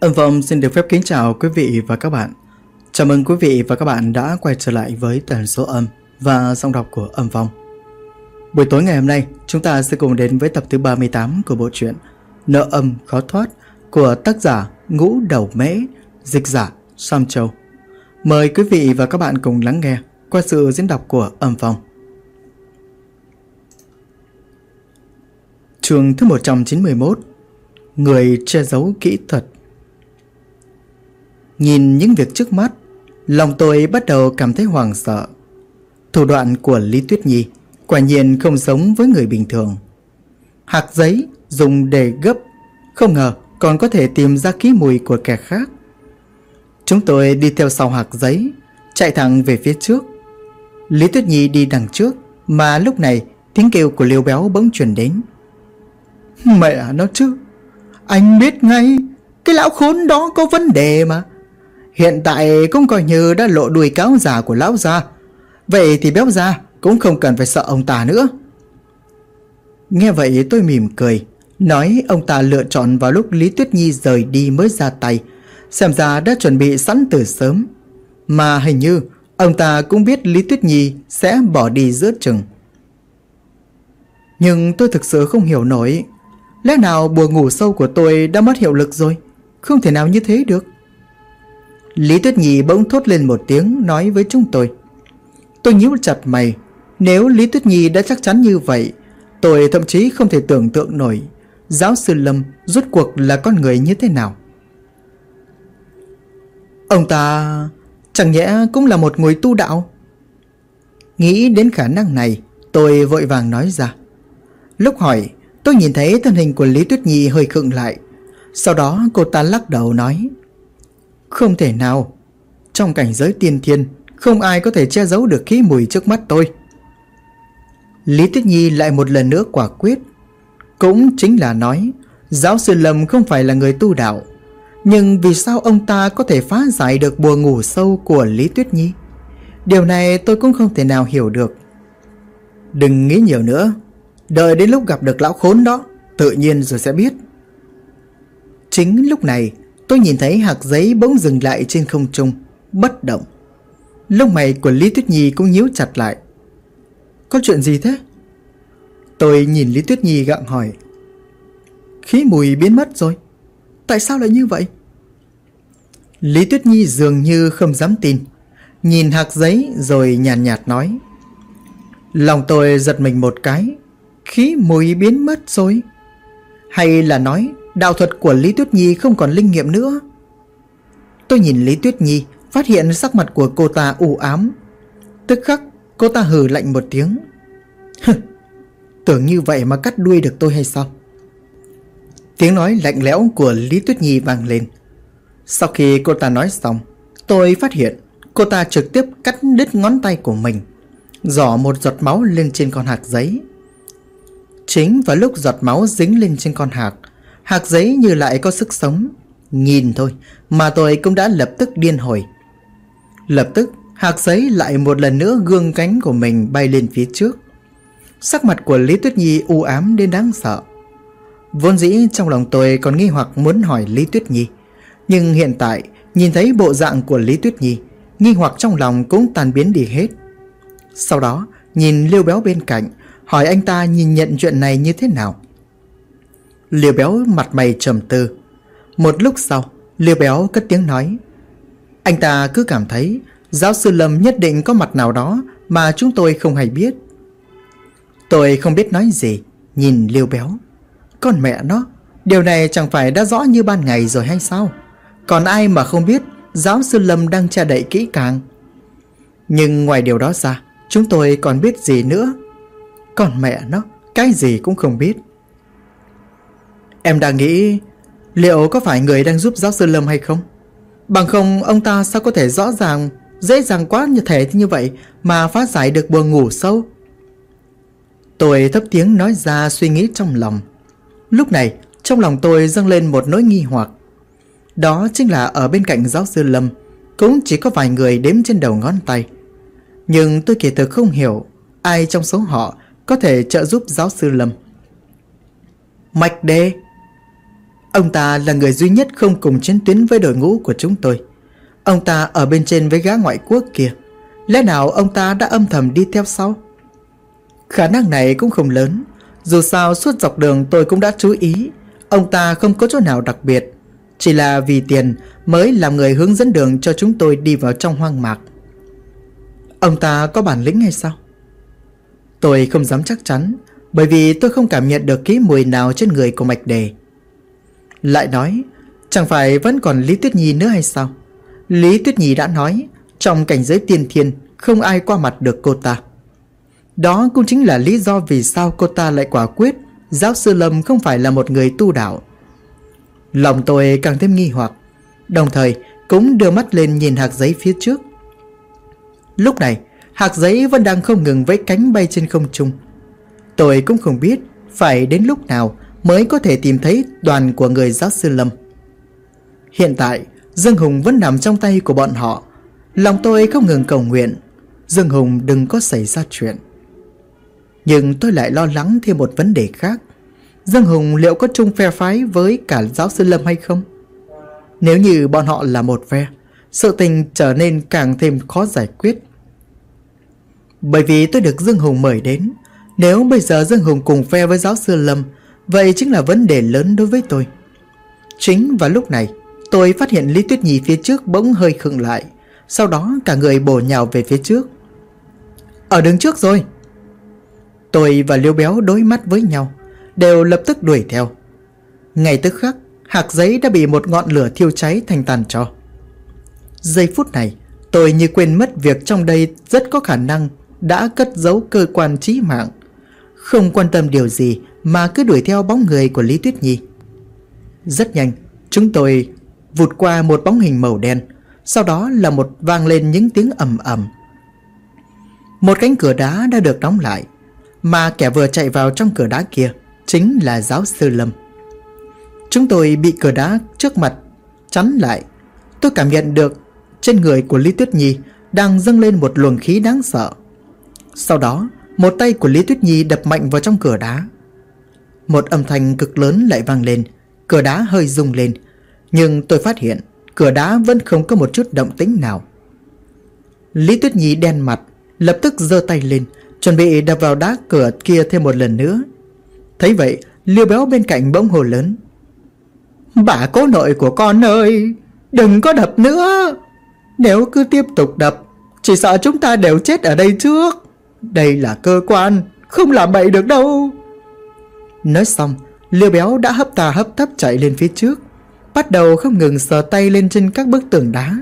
Âm Phong xin được phép kính chào quý vị và các bạn. Chào mừng quý vị và các bạn đã quay trở lại với tần số âm và giọng đọc của Âm Phong. Buổi tối ngày hôm nay, chúng ta sẽ cùng đến với tập thứ 38 của bộ truyện Nợ Âm Khó Thoát của tác giả Ngũ Đầu Mễ, dịch giả Sam Châu. Mời quý vị và các bạn cùng lắng nghe qua sự diễn đọc của Âm Phong. Chương thứ 191: Người che giấu kỹ thuật. Nhìn những việc trước mắt, lòng tôi bắt đầu cảm thấy hoảng sợ. Thủ đoạn của Lý Tuyết Nhi quả nhiên không giống với người bình thường. Hạt giấy dùng để gấp, không ngờ còn có thể tìm ra ký mùi của kẻ khác. Chúng tôi đi theo sau hạt giấy, chạy thẳng về phía trước. Lý Tuyết Nhi đi đằng trước, mà lúc này tiếng kêu của Liêu Béo bỗng truyền đến. Mẹ nó chứ, anh biết ngay, cái lão khốn đó có vấn đề mà. Hiện tại cũng coi như đã lộ đuôi cáo già của lão gia. Vậy thì Béo gia cũng không cần phải sợ ông ta nữa. Nghe vậy tôi mỉm cười, nói ông ta lựa chọn vào lúc Lý Tuyết Nhi rời đi mới ra tay, xem ra đã chuẩn bị sẵn từ sớm. Mà hình như ông ta cũng biết Lý Tuyết Nhi sẽ bỏ đi giữa chừng. Nhưng tôi thực sự không hiểu nổi, lẽ nào bùa ngủ sâu của tôi đã mất hiệu lực rồi? Không thể nào như thế được. Lý Tuyết Nhi bỗng thốt lên một tiếng nói với chúng tôi. Tôi nhíu chặt mày. Nếu Lý Tuyết Nhi đã chắc chắn như vậy, tôi thậm chí không thể tưởng tượng nổi giáo sư Lâm rốt cuộc là con người như thế nào. Ông ta chẳng nhẽ cũng là một người tu đạo? Nghĩ đến khả năng này, tôi vội vàng nói ra. Lúc hỏi, tôi nhìn thấy thân hình của Lý Tuyết Nhi hơi khựng lại. Sau đó cô ta lắc đầu nói, không thể nào. Trong cảnh giới tiên thiên, không ai có thể che giấu được khí mùi trước mắt tôi. Lý Tuyết Nhi lại một lần nữa quả quyết. Cũng chính là nói, giáo sư Lâm không phải là người tu đạo. Nhưng vì sao ông ta có thể phá giải được bùa ngủ sâu của Lý Tuyết Nhi? Điều này tôi cũng không thể nào hiểu được. Đừng nghĩ nhiều nữa, đợi đến lúc gặp được lão khốn đó, tự nhiên rồi sẽ biết. Chính lúc này, tôi nhìn thấy hạt giấy bỗng dừng lại trên không trung, bất động. Lông mày của Lý Tuyết Nhi cũng nhíu chặt lại. Có chuyện gì thế? Tôi nhìn Lý Tuyết Nhi gặng hỏi. Khí mùi biến mất rồi. Tại sao lại như vậy? Lý Tuyết Nhi dường như không dám tin, nhìn hạt giấy rồi nhàn nhạt nói. Lòng tôi giật mình một cái. Khí mùi biến mất rồi? Hay là nói đạo thuật của Lý Tuyết Nhi không còn linh nghiệm nữa? Tôi nhìn Lý Tuyết Nhi, phát hiện sắc mặt của cô ta u ám. Tức khắc cô ta hừ lạnh một tiếng. Tưởng như vậy mà cắt đuôi được tôi hay sao? Tiếng nói lạnh lẽo của Lý Tuyết Nhi vang lên. Sau khi cô ta nói xong, tôi phát hiện cô ta trực tiếp cắt đứt ngón tay của mình, rỏ một giọt máu lên trên con hạt giấy. Chính vào lúc giọt máu dính lên trên con hạt giấy như lại có sức sống. Nhìn thôi mà tôi cũng đã lập tức điên hồi. Lập tức hạt giấy lại một lần nữa gương cánh của mình bay lên phía trước. Sắc mặt của Lý Tuyết Nhi u ám đến đáng sợ. Vốn dĩ trong lòng tôi còn nghi hoặc muốn hỏi Lý Tuyết Nhi, nhưng hiện tại nhìn thấy bộ dạng của Lý Tuyết Nhi, nghi hoặc trong lòng cũng tan biến đi hết. Sau đó nhìn Liêu Béo bên cạnh, hỏi anh ta nhìn nhận chuyện này như thế nào. Liêu Béo mặt mày trầm tư. Một lúc sau, Liêu Béo cất tiếng nói. Anh ta cứ cảm thấy giáo sư Lâm nhất định có mặt nào đó mà chúng tôi không hay biết. Tôi không biết nói gì, nhìn Liêu Béo. Con mẹ nó, điều này chẳng phải đã rõ như ban ngày rồi hay sao? Còn ai mà không biết giáo sư Lâm đang che đậy kỹ càng. Nhưng ngoài điều đó ra, chúng tôi còn biết gì nữa? Còn mẹ nó, cái gì cũng không biết. Em đang nghĩ liệu có phải người đang giúp giáo sư Lâm hay không? Bằng không ông ta sao có thể rõ ràng, dễ dàng quá như thế như vậy mà phá giải được bùa ngủ sâu? Tôi thấp tiếng nói ra suy nghĩ trong lòng. Lúc này trong lòng tôi dâng lên một nỗi nghi hoặc. Đó chính là ở bên cạnh giáo sư Lâm cũng chỉ có vài người đếm trên đầu ngón tay. Nhưng tôi kỳ thực không hiểu ai trong số họ có thể trợ giúp giáo sư Lâm. Mạch Đê. Ông ta là người duy nhất không cùng chiến tuyến với đội ngũ của chúng tôi. Ông ta ở bên trên với gã ngoại quốc kia. Lẽ nào ông ta đã âm thầm đi theo sau? Khả năng này cũng không lớn. Dù sao suốt dọc đường tôi cũng đã chú ý, ông ta không có chỗ nào đặc biệt, chỉ là vì tiền mới làm người hướng dẫn đường cho chúng tôi đi vào trong hoang mạc. Ông ta có bản lĩnh hay sao? Tôi không dám chắc chắn, bởi vì tôi không cảm nhận được cái mùi nào trên người của Mạch Đề. Lại nói, chẳng phải vẫn còn Lý Tuyết Nhi nữa hay sao? Lý Tuyết Nhi đã nói, trong cảnh giới tiên thiên không ai qua mặt được cô ta. Đó cũng chính là lý do vì sao cô ta lại quả quyết giáo sư Lâm không phải là một người tu đạo. Lòng tôi càng thêm nghi hoặc, đồng thời cũng đưa mắt lên nhìn hạc giấy phía trước. Lúc này, hạc giấy vẫn đang không ngừng vẫy cánh bay trên không trung. Tôi cũng không biết phải đến lúc nào mới có thể tìm thấy đoàn của người giáo sư Lâm. Hiện tại, Dương Hùng vẫn nằm trong tay của bọn họ. Lòng tôi không ngừng cầu nguyện Dương Hùng đừng có xảy ra chuyện. Nhưng tôi lại lo lắng thêm một vấn đề khác. Dương Hùng liệu có chung phe phái với cả giáo sư Lâm hay không? Nếu như bọn họ là một phe, sự tình trở nên càng thêm khó giải quyết. Bởi vì tôi được Dương Hùng mời đến. Nếu bây giờ Dương Hùng cùng phe với giáo sư Lâm, vậy chính là vấn đề lớn đối với tôi. Chính vào lúc này, tôi phát hiện Lý Tuyết Nhi phía trước bỗng hơi khựng lại. Sau đó cả người bổ nhào về phía trước. Ở đứng trước rồi. Tôi và Liêu Béo đối mắt với nhau, đều lập tức đuổi theo. Ngay tức khắc, hạc giấy đã bị một ngọn lửa thiêu cháy thành tàn tro. Giây phút này, tôi như quên mất việc trong đây rất có khả năng đã cất giấu cơ quan chí mạng. Không quan tâm điều gì mà cứ đuổi theo bóng người của Lý Tuyết Nhi. Rất nhanh, chúng tôi vụt qua một bóng hình màu đen. Sau đó là vang lên những tiếng ầm ầm. Một cánh cửa đá đã được đóng lại, mà kẻ vừa chạy vào trong cửa đá kia chính là giáo sư Lâm. Chúng tôi bị cửa đá trước mặt chắn lại. Tôi cảm nhận được trên người của Lý Tuyết Nhi đang dâng lên một luồng khí đáng sợ. Sau đó, một tay của Lý Tuyết Nhi đập mạnh vào trong cửa đá. Một âm thanh cực lớn lại vang lên. Cửa đá hơi rung lên, nhưng tôi phát hiện cửa đá vẫn không có một chút động tĩnh nào. Lý Tuyết Nhi đen mặt, lập tức giơ tay lên, chuẩn bị đập vào đá cửa kia thêm một lần nữa. Thấy vậy, Liêu Béo bên cạnh bỗng hồ lớn: Bà cố nội của con ơi, đừng có đập nữa. Nếu cứ tiếp tục đập, chỉ sợ chúng ta đều chết ở đây trước. Đây là cơ quan, không làm bậy được đâu. Nói xong, Liêu Béo đã hấp tà hấp tấp chạy lên phía trước, bắt đầu không ngừng sờ tay lên trên các bức tường đá.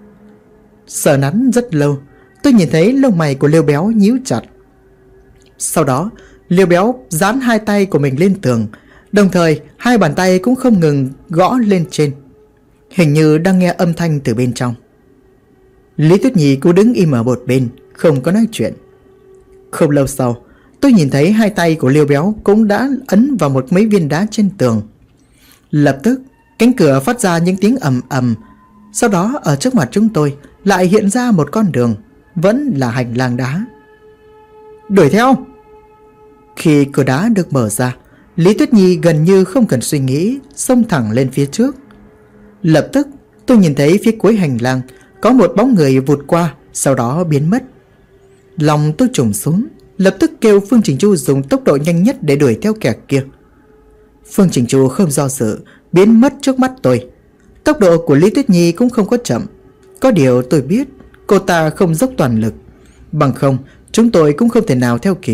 Sờ nắn rất lâu, tôi nhìn thấy lông mày của Liêu Béo nhíu chặt. Sau đó, Liêu Béo dán hai tay của mình lên tường, đồng thời hai bàn tay cũng không ngừng gõ lên trên, hình như đang nghe âm thanh từ bên trong. Lý Tuyết Nhi cứ đứng im ở một bên, không có nói chuyện. Không lâu sau, tôi nhìn thấy hai tay của Liêu Béo cũng đã ấn vào mấy viên đá trên tường. Lập tức, cánh cửa phát ra những tiếng ầm ầm. Sau đó ở trước mặt chúng tôi lại hiện ra một con đường, vẫn là hành lang đá. Đuổi theo! Khi cửa đá được mở ra, Lý Tuyết Nhi gần như không cần suy nghĩ, xông thẳng lên phía trước. Lập tức tôi nhìn thấy phía cuối hành lang có một bóng người vụt qua, sau đó biến mất. Lòng tôi trùng xuống, lập tức kêu Phương Trình Chu dùng tốc độ nhanh nhất để đuổi theo kẻ kia. Phương Trình Chu không do dự, biến mất trước mắt tôi. Tốc độ của Lý Tuyết Nhi cũng không có chậm. Có điều tôi biết cô ta không dốc toàn lực, bằng không chúng tôi cũng không thể nào theo kịp.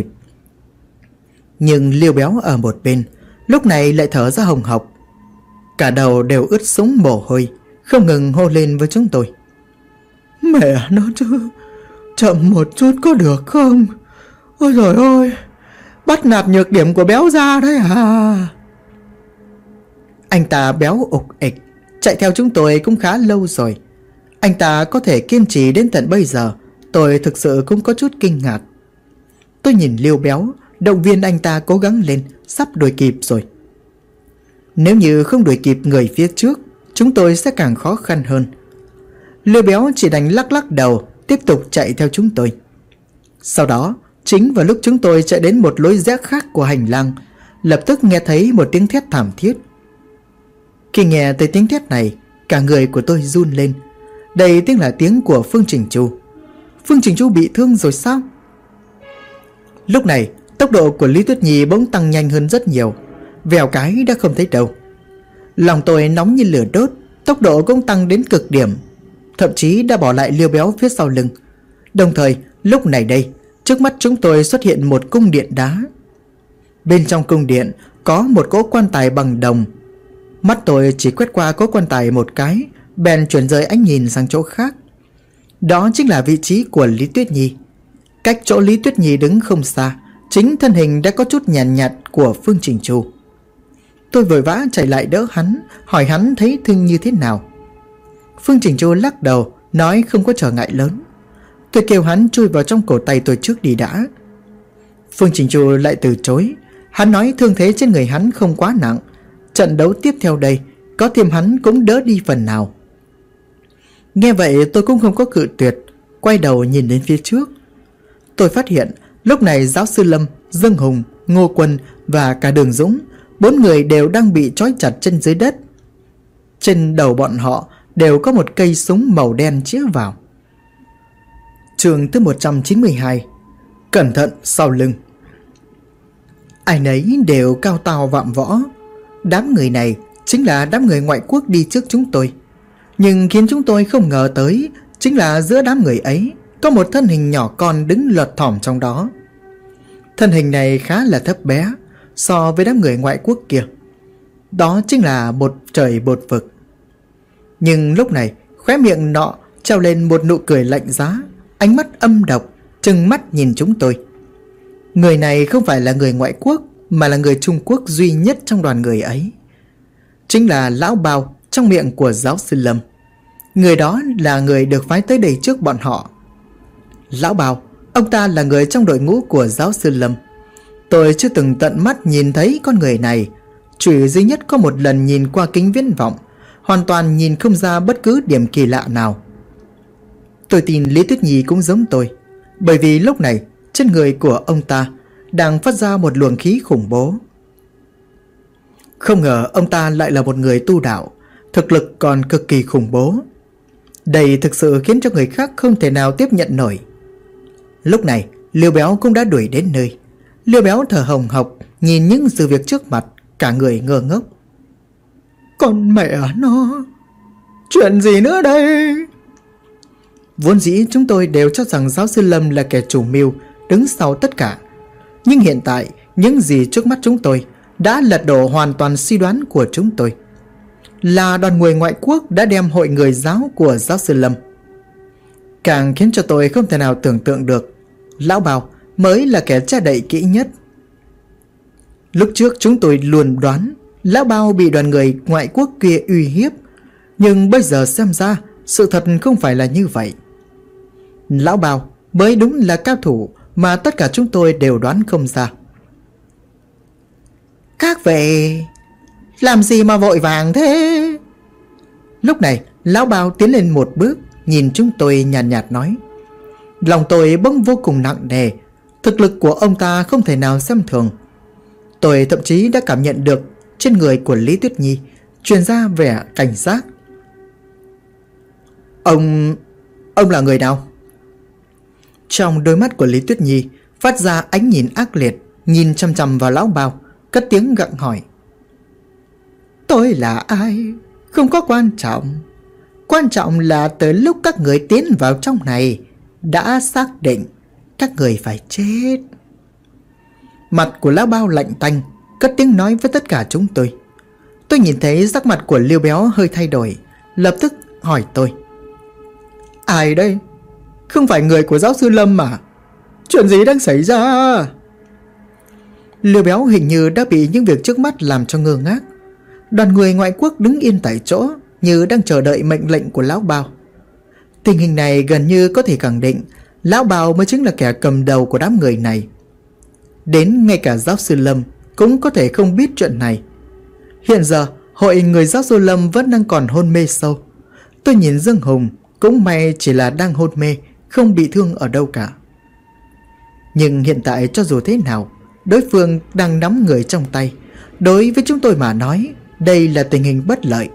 Nhưng Liêu Béo ở một bên lúc này lại thở ra hồng hộc, cả đầu đều ướt sũng mồ hôi, không ngừng hô lên với chúng tôi: Mẹ nó chứ, chậm một chút có được không? Ôi trời ơi, bắt nạt nhược điểm của Béo ra đấy à? Anh ta béo ục ịch, chạy theo chúng tôi cũng khá lâu rồi. Anh ta có thể kiên trì đến tận bây giờ, tôi thực sự cũng có chút kinh ngạc. Tôi nhìn Liêu Béo, động viên anh ta cố gắng lên, sắp đuổi kịp rồi. Nếu như không đuổi kịp người phía trước, chúng tôi sẽ càng khó khăn hơn. Liêu Béo chỉ đành lắc lắc đầu, tiếp tục chạy theo chúng tôi. Sau đó, chính vào lúc chúng tôi chạy đến một lối rẽ khác của hành lang, lập tức nghe thấy một tiếng thét thảm thiết. Khi nghe tới tiếng thét này, cả người của tôi run lên. Đây tiếng là tiếng của Phương Trình Chu. Phương Trình Chu bị thương rồi sao? Lúc này tốc độ của Lý Tuyết Nhi bỗng tăng nhanh hơn rất nhiều. Vèo cái đã không thấy đâu. Lòng tôi nóng như lửa đốt. Tốc độ cũng tăng đến cực điểm, thậm chí đã bỏ lại Liêu Béo phía sau lưng. Đồng thời lúc này đây, trước mắt chúng tôi xuất hiện một cung điện đá. Bên trong cung điện có một cỗ quan tài bằng đồng. Mắt tôi chỉ quét qua cỗ quan tài một cái, bèn chuyển rời ánh nhìn sang chỗ khác. Đó chính là vị trí của Lý Tuyết Nhi. Cách chỗ Lý Tuyết Nhi đứng không xa, chính thân hình đã có chút nhàn nhạt của Phương Trình Chu. Tôi vội vã chạy lại đỡ hắn, hỏi hắn thấy thương như thế nào. Phương Trình Chu lắc đầu, nói không có trở ngại lớn. Tôi kêu hắn chui vào trong cổ tay tôi trước đi đã. Phương Trình Chu lại từ chối. Hắn nói thương thế trên người hắn không quá nặng, trận đấu tiếp theo đây có thêm hắn cũng đỡ đi phần nào. Nghe vậy tôi cũng không có cự tuyệt, quay đầu nhìn đến phía trước. Tôi phát hiện lúc này giáo sư Lâm, Dương Hùng, Ngô Quân và cả Đường Dũng, 4 người đều đang bị trói chặt chân dưới đất. Trên đầu bọn họ đều có một cây súng màu đen chĩa vào. Chương thứ 192. Cẩn thận sau lưng. Ai nấy đều cao to vạm võ. Đám người này chính là đám người ngoại quốc đi trước chúng tôi. Nhưng khiến chúng tôi không ngờ tới chính là giữa đám người ấy có một thân hình nhỏ con đứng lọt thỏm trong đó. Thân hình này khá là thấp bé so với đám người ngoại quốc kia. Đó chính là một trời bột vực. Nhưng lúc này khóe miệng nọ treo lên một nụ cười lạnh giá, ánh mắt âm độc trừng mắt nhìn chúng tôi. Người này không phải là người ngoại quốc, mà là người Trung Quốc duy nhất trong đoàn người ấy. Chính là Lão Bao trong miệng của giáo sư Lâm. Người đó là người được phái tới đây trước bọn họ. Lão Bao, ông ta là người trong đội ngũ của giáo sư Lâm. Tôi chưa từng tận mắt nhìn thấy con người này, chỉ duy nhất có một lần nhìn qua kính viễn vọng, hoàn toàn nhìn không ra bất cứ điểm kỳ lạ nào. Tôi tin Lý Tuyết Nhi cũng giống tôi, bởi vì lúc này trên người của ông ta đang phát ra một luồng khí khủng bố. Không ngờ ông ta lại là một người tu đạo, thực lực còn cực kỳ khủng bố. Đây thực sự khiến cho người khác không thể nào tiếp nhận nổi. Lúc này Liêu Béo cũng đã đuổi đến nơi. Liêu Béo thở hồng hộc nhìn những sự việc trước mặt, cả người ngơ ngốc. Con mẹ nó, chuyện gì nữa đây? Vốn dĩ chúng tôi đều cho rằng giáo sư Lâm là kẻ chủ mưu đứng sau tất cả. Nhưng hiện tại những gì trước mắt chúng tôi đã lật đổ hoàn toàn suy đoán của chúng tôi. Là đoàn người ngoại quốc đã đem hội người giáo của giáo sư Lâm. Càng khiến cho tôi không thể nào tưởng tượng được Lão Bao mới là kẻ che đậy kỹ nhất. Lúc trước chúng tôi luôn đoán Lão Bao bị đoàn người ngoại quốc kia uy hiếp, nhưng bây giờ xem ra sự thật không phải là như vậy. Lão Bao mới đúng là cao thủ mà tất cả chúng tôi đều đoán không ra. Các vị làm gì mà vội vàng thế? Lúc này Lão Bao tiến lên một bước, nhìn chúng tôi nhàn nhạt nói. Lòng tôi bỗng vô cùng nặng nề. Thực lực của ông ta không thể nào xem thường. Tôi thậm chí đã cảm nhận được trên người của Lý Tuyết Nhi truyền ra vẻ cảnh giác. Ông là người nào? Trong đôi mắt của Lý Tuyết Nhi phát ra ánh nhìn ác liệt, nhìn chăm chăm vào Lão Bao, cất tiếng gặng hỏi. Tôi là ai không có quan trọng. Quan trọng là từ lúc các người tiến vào trong này đã xác định các người phải chết. Mặt của Lão Bao lạnh tanh, cất tiếng nói với tất cả chúng tôi. Tôi nhìn thấy sắc mặt của Liêu Béo hơi thay đổi, lập tức hỏi tôi. Ai đây? Không phải người của giáo sư Lâm mà. Chuyện gì đang xảy ra? Liêu Béo hình như đã bị những việc trước mắt làm cho ngơ ngác. Đoàn người ngoại quốc đứng yên tại chỗ, như đang chờ đợi mệnh lệnh của Lão Bao. Tình hình này gần như có thể khẳng định Lão Bao mới chính là kẻ cầm đầu của đám người này. Đến ngay cả giáo sư Lâm cũng có thể không biết chuyện này. Hiện giờ hội người giáo sư Lâm vẫn đang còn hôn mê sâu. Tôi nhìn Dương Hùng, cũng may chỉ là đang hôn mê, không bị thương ở đâu cả. Nhưng hiện tại cho dù thế nào, đối phương đang nắm người trong tay. Đối với chúng tôi mà nói, đây là tình hình bất lợi.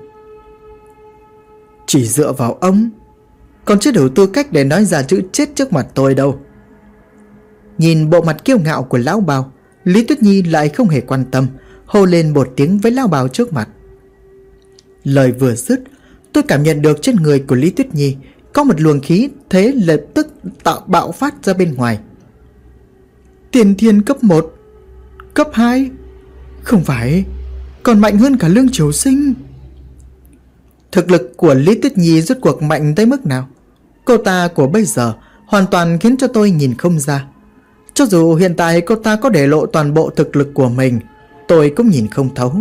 Chỉ dựa vào ông còn chưa đủ tư cách để nói ra chữ chết trước mặt tôi đâu. Nhìn bộ mặt kiêu ngạo của lão Bao, Lý Tuyết Nhi lại không hề quan tâm, hô lên một tiếng với lão Bao trước mặt. Lời vừa dứt, tôi cảm nhận được trên người của Lý Tuyết Nhi có một luồng khí thế lập tức bạo phát ra bên ngoài. Tiền thiên cấp 1, cấp 2, không phải, còn mạnh hơn cả Lương Triều Sinh. Thực lực của Lý Tuyết Nhi rốt cuộc mạnh tới mức nào? Cô ta của bây giờ hoàn toàn khiến cho tôi nhìn không ra. Cho dù hiện tại cô ta có để lộ toàn bộ thực lực của mình, tôi cũng nhìn không thấu.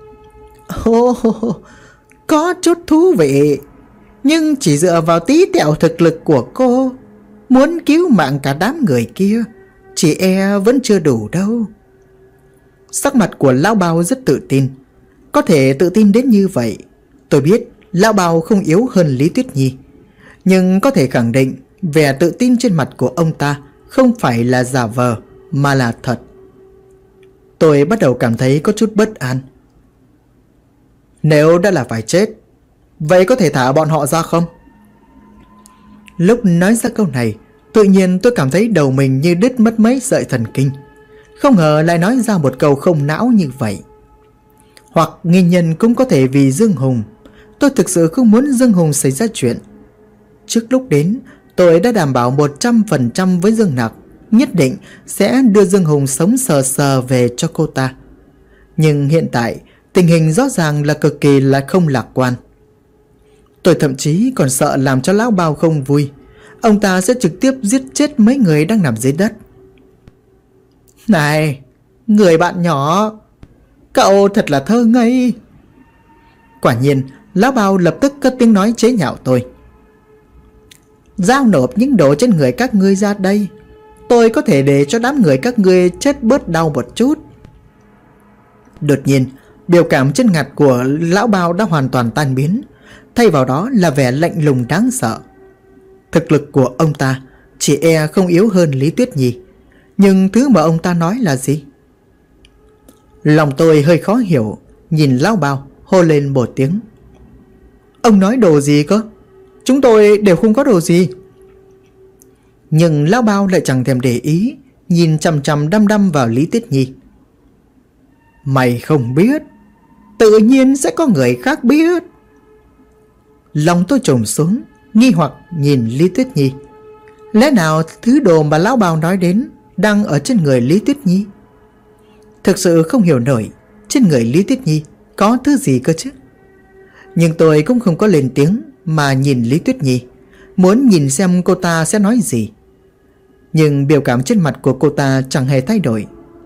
Có chút thú vị, nhưng chỉ dựa vào tí tẹo thực lực của cô, muốn cứu mạng cả đám người kia, chỉ e vẫn chưa đủ đâu. Sắc mặt của lão Bao rất tự tin. Có thể tự tin đến như vậy, tôi biết lão Bao không yếu hơn Lý Tuyết Nhi, nhưng có thể khẳng định vẻ tự tin trên mặt của ông ta không phải là giả vờ mà là thật. Tôi bắt đầu cảm thấy có chút bất an. Nếu đã là phải chết, vậy có thể thả bọn họ ra không? Lúc nói ra câu này, tự nhiên tôi cảm thấy đầu mình như đứt mất mấy sợi thần kinh. Không ngờ lại nói ra một câu không não như vậy. Hoặc nguyên nhân cũng có thể vì Dương Hùng. Tôi thực sự không muốn Dương Hùng xảy ra chuyện. Trước lúc đến, tôi đã đảm bảo 100% với Dương Nặc, nhất định sẽ đưa Dương Hùng sống sờ sờ về cho cô ta. Nhưng hiện tại, tình hình rõ ràng là cực kỳ là không lạc quan. Tôi thậm chí còn sợ làm cho lão Bao không vui. Ông ta sẽ trực tiếp giết chết mấy người đang nằm dưới đất. Này, người bạn nhỏ, cậu thật là thơ ngây. Quả nhiên, lão Bao lập tức cất tiếng nói chế nhạo tôi. Giao nộp những đồ trên người các ngươi ra đây, tôi có thể để cho đám người các ngươi chết bớt đau một chút. Đột nhiên, biểu cảm trên mặt của lão Bao đã hoàn toàn tan biến, thay vào đó là vẻ lạnh lùng đáng sợ. Thực lực của ông ta chỉ e không yếu hơn Lý Tuyết Nhi, nhưng thứ mà ông ta nói là gì? Lòng tôi hơi khó hiểu, nhìn lão Bao hô lên một tiếng. Ông nói đồ gì cơ? Chúng tôi đều không có đồ gì. Nhưng lão Bao lại chẳng thèm để ý, nhìn chằm chằm đăm đăm vào Lý Tuyết Nhi. Mày không biết, tự nhiên sẽ có người khác biết. Lòng tôi trùng xuống, nghi hoặc nhìn Lý Tuyết Nhi. Lẽ nào thứ đồ mà lão Bao nói đến đang ở trên người Lý Tuyết Nhi? Thực sự không hiểu nổi trên người Lý Tuyết Nhi có thứ gì cơ chứ. Nhưng tôi cũng không có lên tiếng mà nhìn Lý Tuyết Nhi, muốn nhìn xem cô ta sẽ nói gì. Nhưng biểu cảm trên mặt của cô ta chẳng hề thay đổi.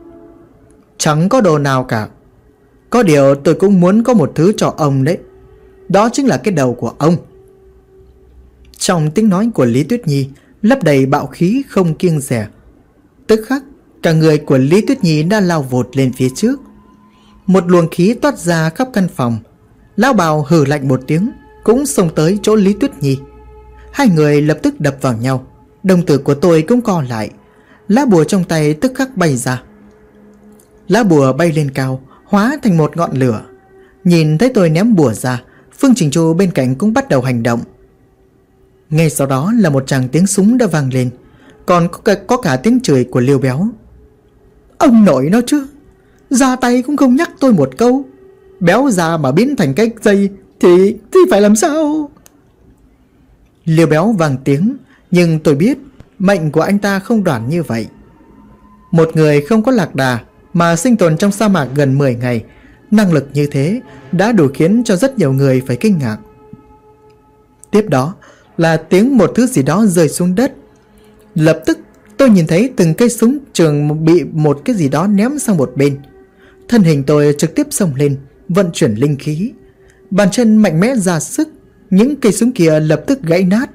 Chẳng có đồ nào cả. Có điều tôi cũng muốn có một thứ cho ông đấy. Đó chính là cái đầu của ông. Trong tiếng nói của Lý Tuyết Nhi lấp đầy bạo khí không kiêng dè. Tức khắc, cả người của Lý Tuyết Nhi đã lao vụt lên phía trước. Một luồng khí toát ra khắp căn phòng. Lão Bào hừ lạnh một tiếng, cũng xông tới chỗ Lý Tuyết Nhi. Hai người lập tức đập vào nhau. Đồng tử của tôi cũng co lại. Lá bùa trong tay tức khắc bay ra. Lá bùa bay lên cao, hóa thành một ngọn lửa. Nhìn thấy tôi ném bùa ra, Phương Trình Chu bên cạnh cũng bắt đầu hành động. Ngay sau đó là một tràng tiếng súng đã vang lên, còn có cả tiếng chửi của Liêu Béo. Ông nội nó chứ, ra tay cũng không nhắc tôi một câu. Béo già mà biến thành cái dây thì phải làm sao? Liêu Béo vang tiếng, nhưng tôi biết mệnh của anh ta không đoản như vậy. Một người không có lạc đà mà sinh tồn trong sa mạc gần 10 ngày, năng lực như thế đã đủ khiến cho rất nhiều người phải kinh ngạc. Tiếp đó là tiếng một thứ gì đó rơi xuống đất. Lập tức tôi nhìn thấy từng cây súng trường bị một cái gì đó ném sang một bên. Thân hình tôi trực tiếp xông lên, vận chuyển linh khí. Bàn chân mạnh mẽ ra sức, những cây súng kia lập tức gãy nát.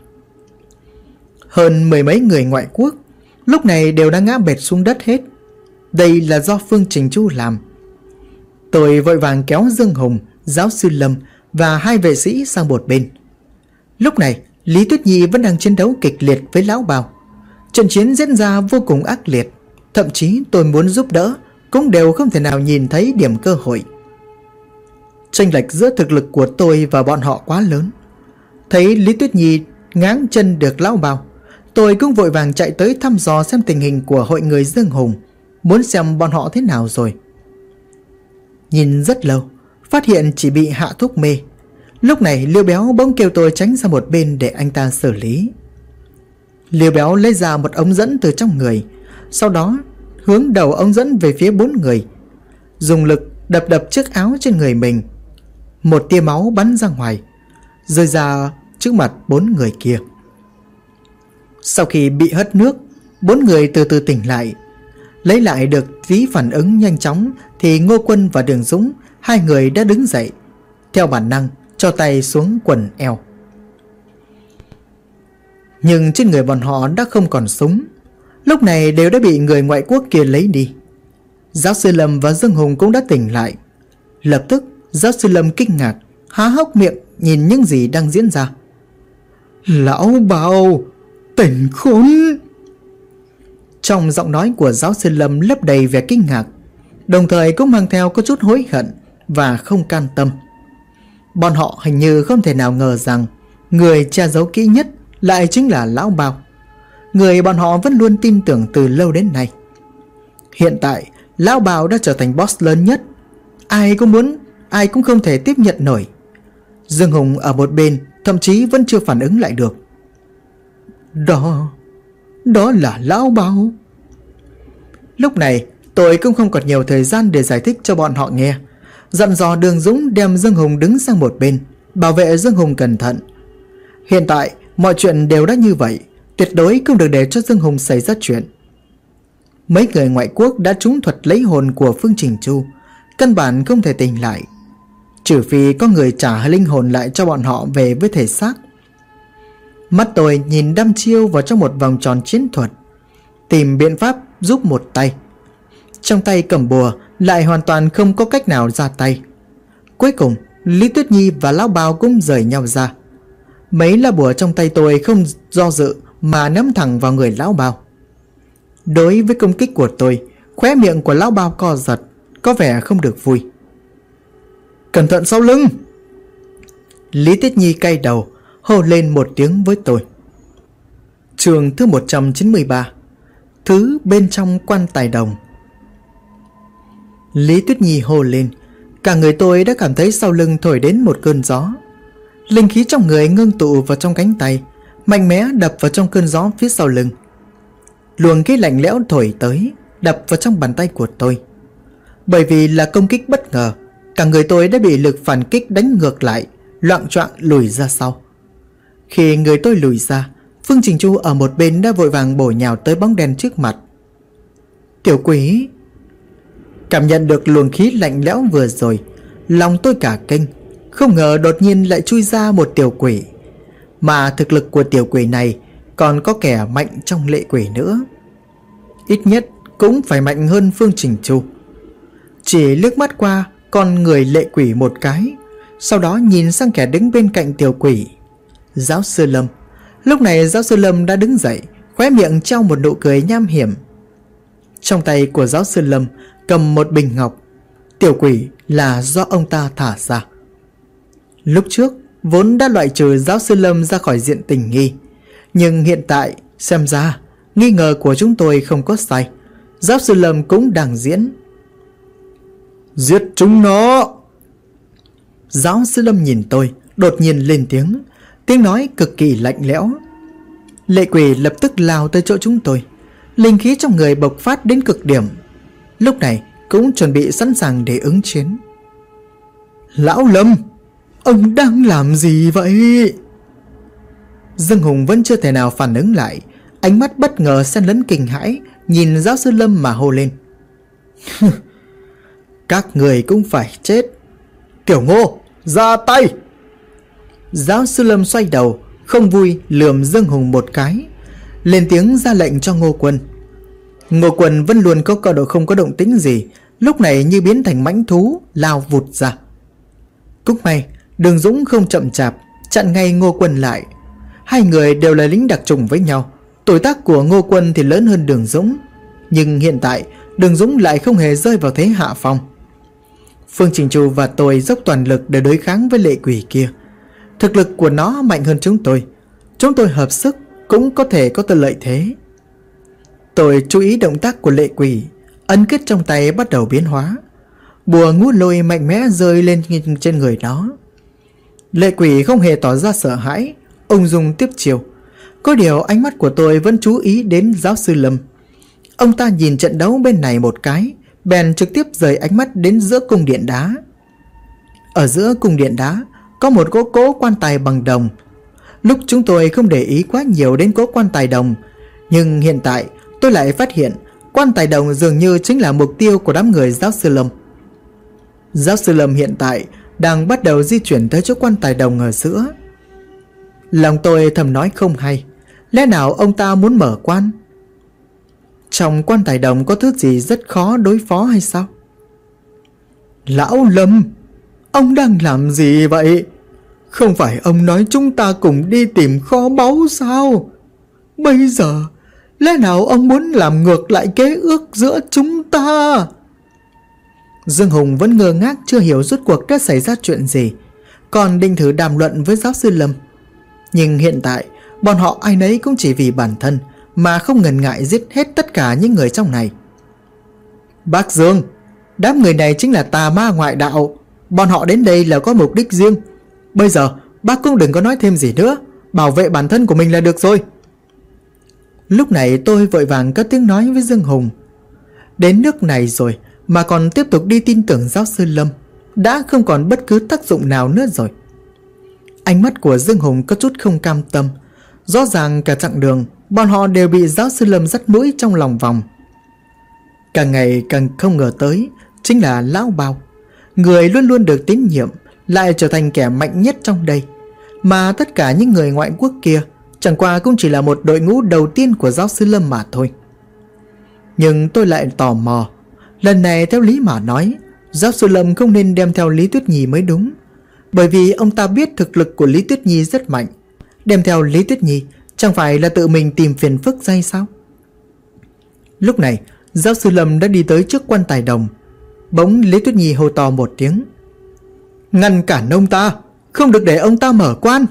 Hơn 10 mấy người ngoại quốc lúc này đều đã ngã bệt xuống đất hết. Đây là do Phương Trình Chu làm. Tôi vội vàng kéo Dương Hùng, giáo sư Lâm và hai vệ sĩ sang một bên. Lúc này Lý Tuyết Nhi vẫn đang chiến đấu kịch liệt với lão Bào. Trận chiến diễn ra vô cùng ác liệt. Thậm chí tôi muốn giúp đỡ cũng đều không thể nào nhìn thấy điểm cơ hội. Chênh lệch giữa thực lực của tôi và bọn họ quá lớn. Thấy Lý Tuyết Nhi ngáng chân được lão Bao, tôi cũng vội vàng chạy tới thăm dò xem tình hình của hội người Dương Hùng, muốn xem bọn họ thế nào rồi. Nhìn rất lâu, phát hiện chỉ bị hạ thuốc mê. Lúc này Liêu Béo bỗng kêu tôi tránh ra một bên để anh ta xử lý. Liêu Béo lấy ra một ống dẫn từ trong người, sau đó hướng đầu ống dẫn về phía 4 người, dùng lực đập đập chiếc áo trên người mình. Một tia máu bắn ra ngoài, rơi ra trước mặt 4 người kia. Sau khi bị hất nước, 4 người từ từ tỉnh lại. Lấy lại được tí phản ứng nhanh chóng thì Ngô Quân và Đường Dũng, hai người đã đứng dậy, theo bản năng cho tay xuống quần eo. Nhưng trên người bọn họ đã không còn súng, lúc này đều đã bị người ngoại quốc kia lấy đi. Giáo sư Lâm và Dương Hùng cũng đã tỉnh lại. Lập tức giáo sư Lâm kinh ngạc, há hốc miệng nhìn những gì đang diễn ra. Lão Bao, tỉnh khốn! Trong giọng nói của giáo sư Lâm lấp đầy vẻ kinh ngạc, đồng thời cũng mang theo có chút hối hận và không can tâm. Bọn họ hình như không thể nào ngờ rằng người che giấu kỹ nhất lại chính là Lão Bao, người bọn họ vẫn luôn tin tưởng từ lâu đến nay. Hiện tại Lão Bao đã trở thành boss lớn nhất, ai cũng không thể tiếp nhận nổi. Dương Hùng ở một bên thậm chí vẫn chưa phản ứng lại được. Đó là Lão Bao. Lúc này tôi cũng không còn nhiều thời gian để giải thích cho bọn họ nghe, dặn dò Đường Dũng đem Dương Hùng đứng sang một bên, bảo vệ Dương Hùng cẩn thận. Hiện tại mọi chuyện đều đã như vậy, tuyệt đối không được để cho Dương Hùng xảy ra chuyện. Mấy người ngoại quốc đã trúng thuật lấy hồn của Phương Trình Chu, căn bản không thể tỉnh lại, trừ phi có người trả linh hồn lại cho bọn họ về với thể xác. Mắt tôi nhìn đăm chiêu vào trong một vòng tròn chiến thuật, tìm biện pháp giúp một tay. Trong tay cầm bùa lại hoàn toàn không có cách nào ra tay. Cuối cùng Lý Tuyết Nhi và Lão Bao cũng rời nhau ra. Mấy lá bùa trong tay tôi không do dự mà ném thẳng vào người Lão Bao. Đối với công kích của tôi, khóe miệng của Lão Bao co giật, có vẻ không được vui. Cẩn thận sau lưng! Lý Tuyết Nhi cay đầu, hô lên một tiếng với tôi. Chương thứ 193, thứ bên trong quan tài đồng. Lý Tuyết Nhi hô lên, cả người tôi đã cảm thấy sau lưng thổi đến một cơn gió. Linh khí trong người ngưng tụ vào trong cánh tay, mạnh mẽ đập vào trong cơn gió phía sau lưng. Luồng khí lạnh lẽo thổi tới, đập vào trong bàn tay của tôi. Bởi vì là công kích bất ngờ, cả người tôi đã bị lực phản kích đánh ngược lại, loạng choạng lùi ra sau. Khi người tôi lùi ra, Phương Trình Chu ở một bên đã vội vàng bổ nhào tới bóng đen trước mặt. Tiểu quỷ! Cảm nhận được luồng khí lạnh lẽo vừa rồi, lòng tôi cả kinh. Không ngờ đột nhiên lại chui ra một tiểu quỷ, mà thực lực của tiểu quỷ này còn có kẻ mạnh trong lệ quỷ nữa. Ít nhất cũng phải mạnh hơn Phương Trình Chu. Chỉ liếc mắt qua con người lệ quỷ một cái, sau đó nhìn sang kẻ đứng bên cạnh tiểu quỷ, giáo sư Lâm. Lúc này giáo sư Lâm đã đứng dậy, khóe miệng treo một nụ cười nham hiểm. Trong tay của giáo sư Lâm cầm một bình ngọc. Tiểu quỷ là do ông ta thả ra. Lúc trước vốn đã loại trừ giáo sư Lâm ra khỏi diện tình nghi, nhưng hiện tại xem ra nghi ngờ của chúng tôi không có sai. Giáo sư Lâm cũng đang diễn. Giết chúng nó! Giáo sư Lâm nhìn tôi, đột nhiên lên tiếng, tiếng nói cực kỳ lạnh lẽo. Lệ quỷ lập tức lao tới chỗ chúng tôi, linh khí trong người bộc phát đến cực điểm, lúc này cũng chuẩn bị sẵn sàng để ứng chiến. Lão Lâm, ông đang làm gì vậy? Dương Hùng vẫn chưa thể nào phản ứng lại, ánh mắt bất ngờ xen lẫn kinh hãi nhìn giáo sư Lâm mà hô lên. Các người cũng phải chết. Tiểu Ngô, ra tay! Giáo sư Lâm xoay đầu, không vui lườm Dương Hùng một cái, lên tiếng ra lệnh cho Ngô Quân. Ngô Quân vẫn luôn có cao độ không có động tĩnh gì, lúc này như biến thành mãnh thú lao vụt ra. Cũng may Đường Dũng không chậm chạp, chặn ngay Ngô Quân lại. Hai người đều là lính đặc chủng với nhau, tuổi tác của Ngô Quân thì lớn hơn Đường Dũng, nhưng hiện tại Đường Dũng lại không hề rơi vào thế hạ phong. Phương Trình Chu và tôi dốc toàn lực để đối kháng với lệ quỷ kia. Thực lực của nó mạnh hơn chúng tôi. Chúng tôi hợp sức cũng có thể có lợi thế. Tôi chú ý động tác của lệ quỷ. Ấn kết trong tay bắt đầu biến hóa. Bùa ngũ lôi mạnh mẽ rơi lên trên người nó. Lệ quỷ không hề tỏ ra sợ hãi, ung dung tiếp chiều. Có điều ánh mắt của tôi vẫn chú ý đến giáo sư Lâm. Ông ta nhìn trận đấu bên này một cái, bèn trực tiếp rời ánh mắt đến giữa cung điện đá. Ở giữa cung điện đá có một cỗ quan tài bằng đồng. Lúc chúng tôi không để ý quá nhiều đến cỗ quan tài đồng, nhưng hiện tại tôi lại phát hiện quan tài đồng dường như chính là mục tiêu của đám người giáo sư Lâm. Giáo sư Lâm hiện tại đang bắt đầu di chuyển tới chỗ quan tài đồng ở giữa. Lòng tôi thầm nói không hay, lẽ nào ông ta muốn mở quan? Trong quan tài đồng có thứ gì rất khó đối phó hay sao? Lão Lâm, ông đang làm gì vậy? Không phải ông nói chúng ta cùng đi tìm kho báu sao? Bây giờ lẽ nào ông muốn làm ngược lại kế ước giữa chúng ta? Dương Hùng vẫn ngơ ngác chưa hiểu rốt cuộc đã xảy ra chuyện gì, còn định thử đàm luận với giáo sư Lâm. Nhưng hiện tại bọn họ ai nấy cũng chỉ vì bản thân mà không ngần ngại giết hết tất cả những người trong này. Bác Dương, đám người này chính là tà ma ngoại đạo. Bọn họ đến đây là có mục đích riêng. Bây giờ bác cũng đừng có nói thêm gì nữa, bảo vệ bản thân của mình là được rồi. Lúc này tôi vội vàng cất tiếng nói với Dương Hùng. Đến nước này rồi mà còn tiếp tục đi tin tưởng giáo sư Lâm, đã không còn bất cứ tác dụng nào nữa rồi. Ánh mắt của Dương Hùng có chút không cam tâm. Rõ ràng cả chặng đường bọn họ đều bị giáo sư Lâm dắt mũi trong lòng vòng. Càng ngày càng không ngờ tới chính là Lão Bao, người luôn luôn được tín nhiệm, lại trở thành kẻ mạnh nhất trong đây. Mà tất cả những người ngoại quốc kia chẳng qua cũng chỉ là một đội ngũ đầu tiên của giáo sư Lâm mà thôi. Nhưng tôi lại tò mò. Lần này theo lý mà nói, giáo sư Lâm không nên đem theo Lý Tuyết Nhi mới đúng. Bởi vì ông ta biết thực lực của Lý Tuyết Nhi rất mạnh. Đem theo Lý Tuyết Nhi chẳng phải là tự mình tìm phiền phức hay sao? Lúc này giáo sư Lâm đã đi tới trước quan tài đồng. Bỗng Lý Tuyết Nhi hô to một tiếng. Ngăn cản ông ta, không được để ông ta mở quan.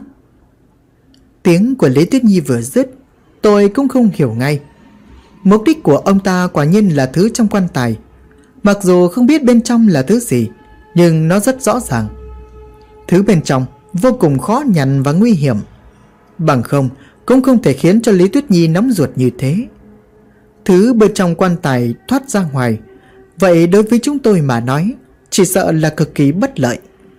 Tiếng của Lý Tuyết Nhi vừa dứt, tôi cũng không hiểu ngay. Mục đích của ông ta quả nhiên là thứ trong quan tài. Mặc dù không biết bên trong là thứ gì, nhưng nó rất rõ ràng. Thứ bên trong vô cùng khó nhằn và nguy hiểm. Bằng không cũng không thể khiến cho Lý Tuyết Nhi nóng ruột như thế. Thứ bên trong quan tài thoát ra ngoài, vậy đối với chúng tôi mà nói chỉ sợ là cực kỳ bất lợi.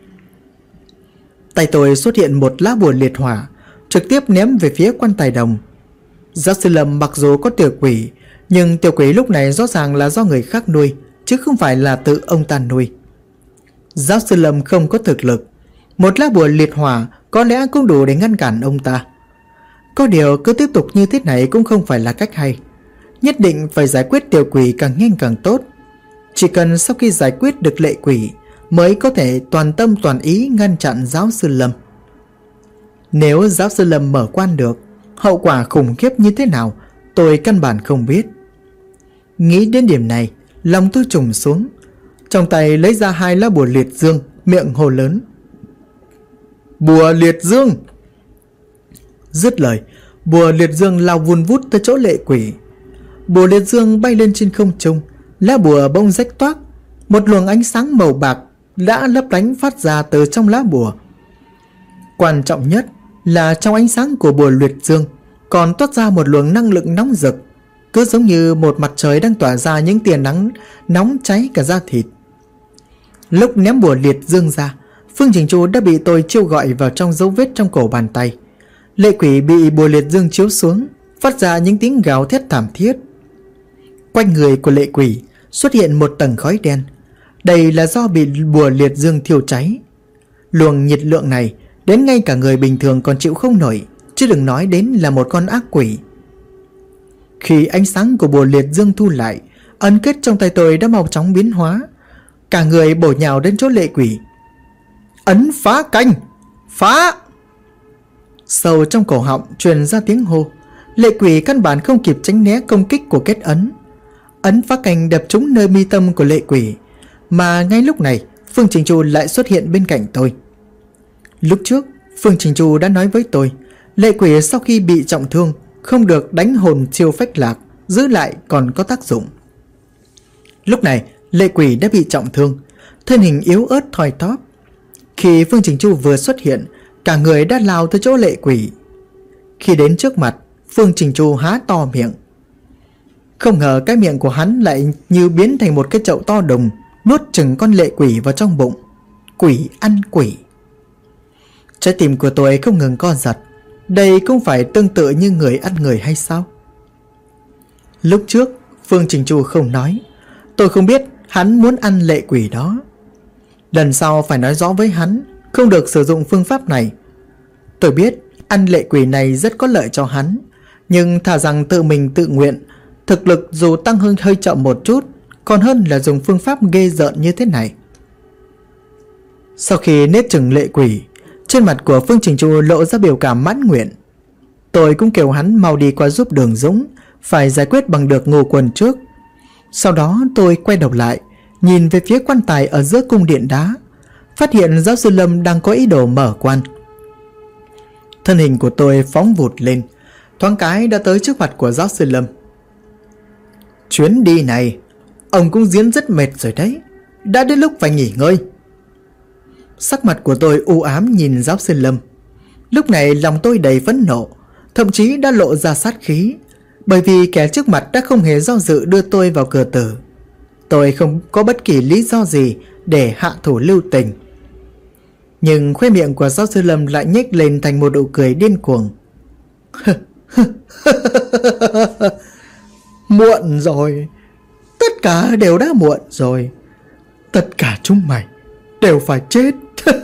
Tay tôi xuất hiện một lá bùa liệt hỏa, trực tiếp ném về phía quan tài đồng. Giáo sư Lâm mặc dù có tiểu quỷ, nhưng tiểu quỷ lúc này rõ ràng là do người khác nuôi, chứ không phải là tự ông ta nuôi. Giáo sư Lâm không có thực lực, một lá bùa liệt hỏa có lẽ cũng đủ để ngăn cản ông ta. Có điều cứ tiếp tục như thế này cũng không phải là cách hay. Nhất định phải giải quyết tiểu quỷ càng nhanh càng tốt. Chỉ cần sau khi giải quyết được lệ quỷ mới có thể toàn tâm toàn ý ngăn chặn giáo sư Lâm. Nếu giáo sư Lâm mở quan được, hậu quả khủng khiếp như thế nào tôi căn bản không biết. Nghĩ đến điểm này, lòng tôi trùng xuống. Trong tay lấy ra 2 lá bùa liệt dương, miệng hô lớn. Bùa liệt dương! Dứt lời, bùa liệt dương lao vun vút tới chỗ lệ quỷ. Bùa liệt dương bay lên trên không trung, lá bùa bông rách toác. Một luồng ánh sáng màu bạc đã lấp lánh phát ra từ trong lá bùa. Quan trọng nhất là trong ánh sáng của bùa liệt dương còn toát ra một luồng năng lượng nóng rực, cứ giống như một mặt trời đang tỏa ra những tia nắng nóng cháy cả da thịt. Lúc ném bùa liệt dương ra, Phương Trình Chu đã bị tôi chiêu gọi vào trong dấu vết trong cổ bàn tay. Lệ quỷ bị bùa liệt dương chiếu xuống, phát ra những tiếng gào thét thảm thiết. Quanh người của lệ quỷ xuất hiện một tầng khói đen. Đây là do bị bùa liệt dương thiêu cháy. Luồng nhiệt lượng này đến ngay cả người bình thường còn chịu không nổi, chứ đừng nói đến là một con ác quỷ. Khi ánh sáng của bùa liệt dương thu lại, ấn kết trong tay tôi đã mau chóng biến hóa. Cả người bổ nhào đến chỗ lệ quỷ. Ấn phá canh! Phá! Sâu trong cổ họng truyền ra tiếng hô. Lệ quỷ căn bản không kịp tránh né công kích của kết ấn. Ấn phá canh đập trúng nơi mi tâm của lệ quỷ. Mà ngay lúc này, Phương Trình Chu lại xuất hiện bên cạnh tôi. Lúc trước Phương Trình Chu đã nói với tôi, lệ quỷ sau khi bị trọng thương không được đánh hồn chiêu phách lạc, giữ lại còn có tác dụng. Lúc này lệ quỷ đã bị trọng thương, thân hình yếu ớt thoi thóp. Khi Phương Trình Chu vừa xuất hiện, cả người đã lao tới chỗ lệ quỷ. Khi đến trước mặt, Phương Trình Chu há to miệng. Không ngờ cái miệng của hắn lại như biến thành một cái chậu to đùng, nuốt chửng con lệ quỷ vào trong bụng. Quỷ ăn quỷ. Trái tim của tôi không ngừng co giật. Đây không phải tương tự như người ăn người hay sao? Lúc trước Phương Trình Chu không nói, tôi không biết hắn muốn ăn lệ quỷ đó. Lần sau phải nói rõ với hắn, không được sử dụng phương pháp này. Tôi biết ăn lệ quỷ này rất có lợi cho hắn, nhưng thà rằng tự mình tự nguyện, thực lực dù tăng hơn hơi chậm một chút, còn hơn là dùng phương pháp ghê rợn như thế này. Sau khi nết chừng lệ quỷ, trên mặt của Phương Trình Chu lộ ra biểu cảm mãn nguyện. Tôi cũng kêu hắn mau đi qua giúp Đường Dũng, phải giải quyết bằng được Ngô Quân trước. Sau đó tôi quay đầu lại, nhìn về phía quan tài ở giữa cung điện đá, phát hiện giáo sư Lâm đang có ý đồ mở quan. Thân hình của tôi phóng vụt lên, thoáng cái đã tới trước mặt của giáo sư Lâm. Chuyến đi này, ông cũng diễn rất mệt rồi đấy, đã đến lúc phải nghỉ ngơi. Sắc mặt của tôi u ám nhìn giáo sư Lâm. Lúc này lòng tôi đầy phẫn nộ, thậm chí đã lộ ra sát khí, bởi vì kẻ trước mặt đã không hề do dự đưa tôi vào cửa tử. Tôi không có bất kỳ lý do gì để hạ thủ lưu tình. Nhưng khóe miệng của giáo sư Lâm lại nhếch lên thành một nụ cười điên cuồng. Muộn rồi, tất cả đều đã muộn rồi. Tất cả chúng mày đều phải chết.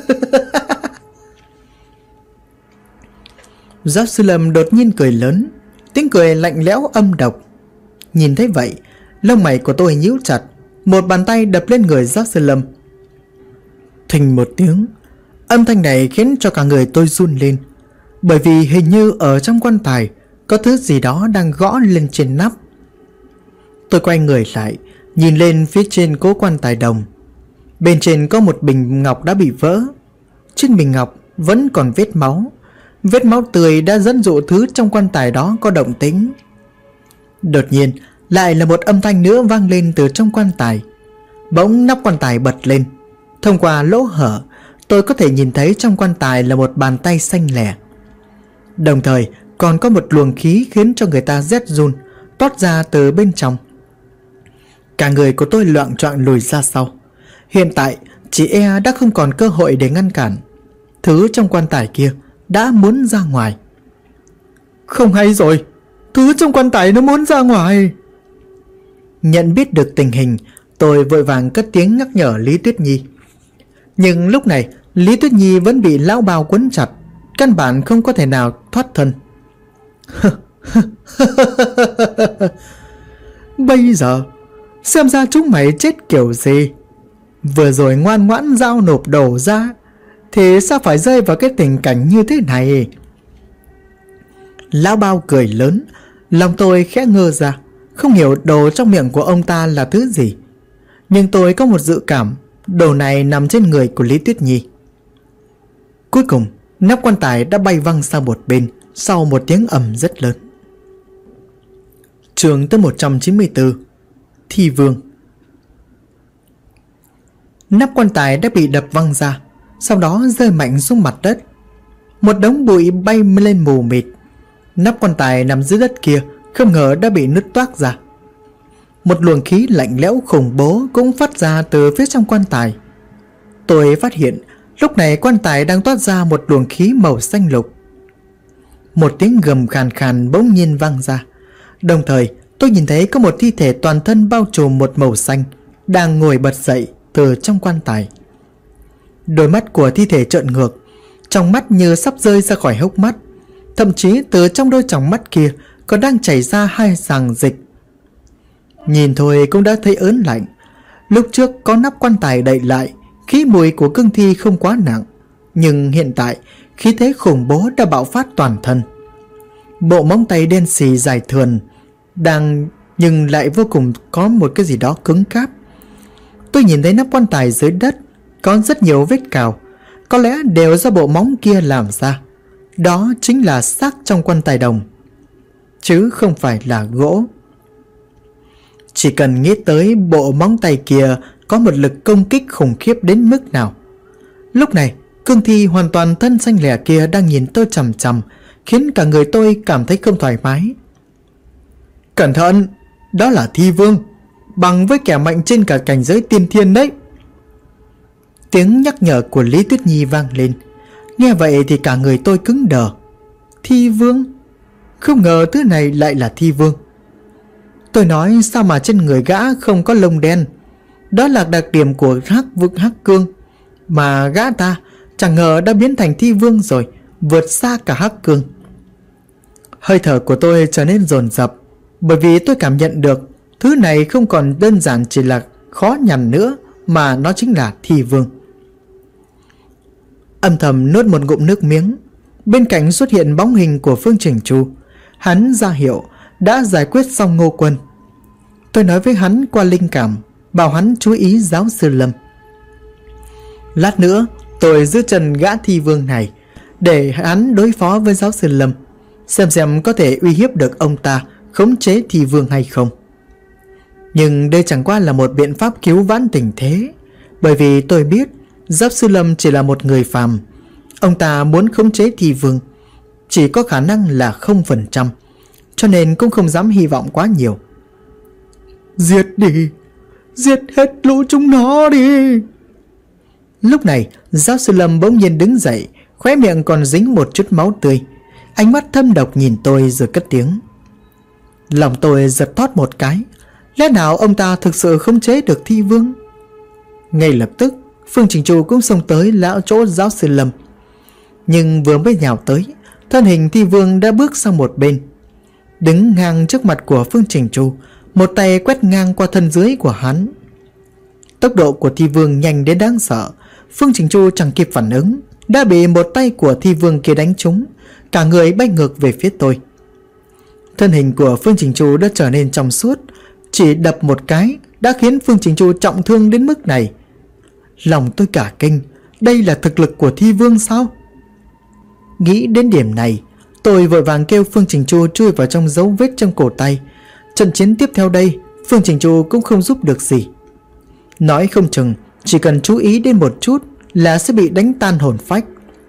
Giáo sư Lâm đột nhiên cười lớn, tiếng cười lạnh lẽo âm độc. Nhìn thấy vậy, lông mày của tôi nhíu chặt, một bàn tay đập lên người giáo sư Lâm. Thình một tiếng, âm thanh này khiến cho cả người tôi run lên, bởi vì hình như ở trong quan tài có thứ gì đó đang gõ lên trên nắp. Tôi quay người lại, nhìn lên phía trên cố quan tài đồng. Bên trên có một bình ngọc đã bị vỡ. Trên bình ngọc vẫn còn vết máu. Vết máu tươi đã dẫn dụ thứ trong quan tài đó có động tĩnh. Đột nhiên lại là một âm thanh nữa vang lên từ trong quan tài. Bỗng nắp quan tài bật lên. Thông qua lỗ hở, tôi có thể nhìn thấy trong quan tài là một bàn tay xanh lẻ. Đồng thời còn có một luồng khí khiến cho người ta rét run toát ra từ bên trong. Cả người của tôi loạng choạng lùi ra sau. Hiện tại chị E đã không còn cơ hội để ngăn cản. Thứ trong quan tài kia đã muốn ra ngoài. Không hay rồi, thứ trong quan tài nó muốn ra ngoài. Nhận biết được tình hình, tôi vội vàng cất tiếng nhắc nhở Lý Tuyết Nhi. Nhưng lúc này Lý Tuyết Nhi vẫn bị lão bào quấn chặt, căn bản không có thể nào thoát thân. Bây giờ xem ra chúng mày chết kiểu gì. Vừa rồi ngoan ngoãn giao nộp đồ ra, thì sao phải rơi vào cái tình cảnh như thế này? Lão bao cười lớn, lòng tôi khẽ ngơ ra, không hiểu đồ trong miệng của ông ta là thứ gì. Nhưng tôi có một dự cảm đồ này nằm trên người của Lý Tuyết Nhi. Cuối cùng nắp quan tài đã bay văng sang một bên sau một tiếng ầm rất lớn. Chương tới 194. Thi Vương. Nắp quan tài đã bị đập văng ra, sau đó rơi mạnh xuống mặt đất. Một đống bụi bay lên mù mịt. Nắp quan tài nằm dưới đất kia không ngờ đã bị nứt toác ra. Một luồng khí lạnh lẽo khủng bố cũng phát ra từ phía trong quan tài. Tôi phát hiện lúc này quan tài đang toát ra một luồng khí màu xanh lục. Một tiếng gầm khàn khàn bỗng nhiên vang ra. Đồng thời tôi nhìn thấy có một thi thể toàn thân bao trùm một màu xanh đang ngồi bật dậy từ trong quan tài. Đôi mắt của thi thể trợn ngược, trong mắt như sắp rơi ra khỏi hốc mắt. Thậm chí từ trong đôi tròng mắt kia còn đang chảy ra hai dòng dịch. Nhìn thôi cũng đã thấy ớn lạnh. Lúc trước có nắp quan tài đậy lại, khí mùi của cương thi không quá nặng. Nhưng hiện tại khí thế khủng bố đã bạo phát toàn thân. Bộ móng tay đen xì dài thườn đang nhưng lại vô cùng có một cái gì đó cứng cáp. Tôi nhìn thấy nắp quan tài dưới đất, có rất nhiều vết cào, có lẽ đều do bộ móng kia làm ra. Đó chính là xác trong quan tài đồng, chứ không phải là gỗ. Chỉ cần nghĩ tới bộ móng tay kia có một lực công kích khủng khiếp đến mức nào. Lúc này, cương thi hoàn toàn thân xanh lẻ kia đang nhìn tôi chằm chằm, khiến cả người tôi cảm thấy không thoải mái. Cẩn thận, đó là thi vương, bằng với kẻ mạnh trên cả cảnh giới tiên thiên đấy. Tiếng nhắc nhở của Lý Tuyết Nhi vang lên. Nghe vậy thì cả người tôi cứng đờ. Thi vương? Không ngờ thứ này lại là thi vương. Tôi nói sao mà trên người gã không có lông đen. Đó là đặc điểm của hắc vực hắc cương. Mà gã ta chẳng ngờ đã biến thành thi vương rồi, vượt xa cả hắc cương. Hơi thở của tôi trở nên dồn dập, bởi vì tôi cảm nhận được thứ này không còn đơn giản chỉ là khó nhằn nữa, mà nó chính là thi vương. Âm thầm nuốt một ngụm nước miếng. Bên cạnh xuất hiện bóng hình của Phương Chỉnh Chu. Hắn ra hiệu đã giải quyết xong Ngô Quân. Tôi nói với hắn qua linh cảm, bảo hắn chú ý giáo sư Lâm. Lát nữa tôi giữ chân gã thi vương này, để hắn đối phó với giáo sư Lâm, xem có thể uy hiếp được ông ta khống chế thi vương hay không. Nhưng đây chẳng qua là một biện pháp cứu vãn tình thế, bởi vì tôi biết giáo sư Lâm chỉ là một người phàm. Ông ta muốn khống chế thi vương chỉ có khả năng là 0%, cho nên cũng không dám hy vọng quá nhiều. Giết đi, giết hết lũ chúng nó đi. Lúc này giáo sư Lâm bỗng nhiên đứng dậy, khóe miệng còn dính một chút máu tươi. Ánh mắt thâm độc nhìn tôi rồi cất tiếng. Lòng tôi giật thót một cái. Lẽ nào ông ta thực sự khống chế được thi vương? Ngay lập tức Phương Chỉnh Chu cũng xông tới lão chỗ giáo sư Lâm. Nhưng vừa mới nhào tới, thân hình thi vương đã bước sang một bên, đứng ngang trước mặt của Phương Chỉnh Chu, một tay quét ngang qua thân dưới của hắn. Tốc độ của thi vương nhanh đến đáng sợ. Phương Chỉnh Chu chẳng kịp phản ứng, đã bị một tay của thi vương kia đánh trúng, cả người bay ngược về phía tôi. Thân hình của Phương Chỉnh Chu đã trở nên trong suốt, chỉ đập một cái đã khiến Phương Chỉnh Chu trọng thương đến mức này. Lòng tôi cả kinh, đây là thực lực của thi vương sao? Nghĩ đến điểm này, tôi vội vàng kêu Phương Chỉnh Chu chui vào trong dấu vết trong cổ tay. Trận chiến tiếp theo đây, Phương Chỉnh Chu cũng không giúp được gì. Nói không chừng chỉ cần chú ý đến một chút là sẽ bị đánh tan hồn phách.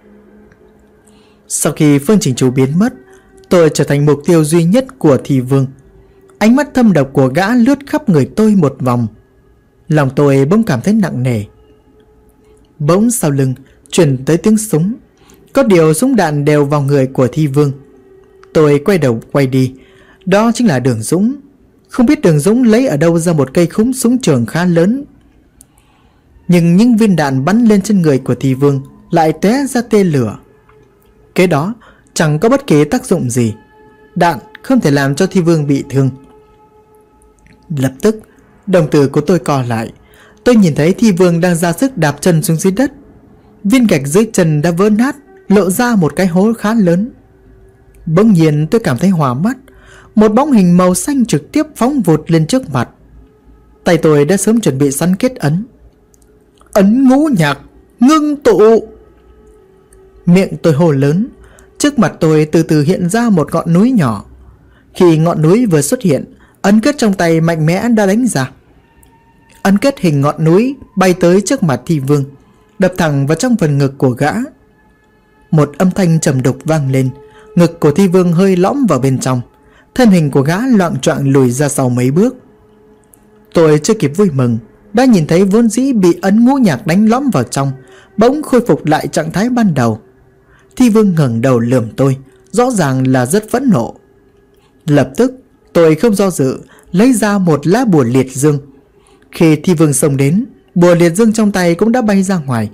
Sau khi Phương Chỉnh Chu biến mất, tôi trở thành mục tiêu duy nhất của thi vương. Ánh mắt thâm độc của gã lướt khắp người tôi một vòng. Lòng tôi bỗng cảm thấy nặng nề. Bỗng sau lưng truyền tới tiếng súng. Có điều súng đạn đều vào người của thi vương. Tôi quay đầu quay đi. Đó chính là Đường Dũng. Không biết Đường Dũng lấy ở đâu ra một cây khúng súng trường khá lớn. Nhưng những viên đạn bắn lên trên người của thi vương lại tóe ra tia lửa. Kế đó chẳng có bất kỳ tác dụng gì. Đạn không thể làm cho thi vương bị thương. Lập tức đồng tử của tôi co lại. Tôi nhìn thấy thi vương đang ra sức đạp chân xuống dưới đất. Viên gạch dưới chân đã vỡ nát, lộ ra một cái hố khá lớn. Bỗng nhiên tôi cảm thấy hoa mắt. Một bóng hình màu xanh trực tiếp phóng vụt lên trước mặt. Tay tôi đã sớm chuẩn bị sẵn kết ấn. Ấn ngũ nhạc ngưng tụ. Miệng tôi hô lớn. Trước mặt tôi từ từ hiện ra một ngọn núi nhỏ. Khi ngọn núi vừa xuất hiện, ấn kết trong tay mạnh mẽ đã đánh ra. Ấn kết hình ngọn núi bay tới trước mặt thi vương, đập thẳng vào trong phần ngực của gã. Một âm thanh trầm đục vang lên. Ngực của thi vương hơi lõm vào bên trong. Thân hình của gã loạng choạng lùi ra sau mấy bước. Tôi chưa kịp vui mừng, đã nhìn thấy vốn dĩ bị ấn ngũ nhạc đánh lõm vào trong bỗng khôi phục lại trạng thái ban đầu. Thi vương ngẩng đầu lườm tôi, rõ ràng là rất phẫn nộ. Lập tức tôi không do dự, lấy ra một lá bùa liệt dương. Khi thi vương xông đến, bùa liệt dương trong tay cũng đã bay ra ngoài.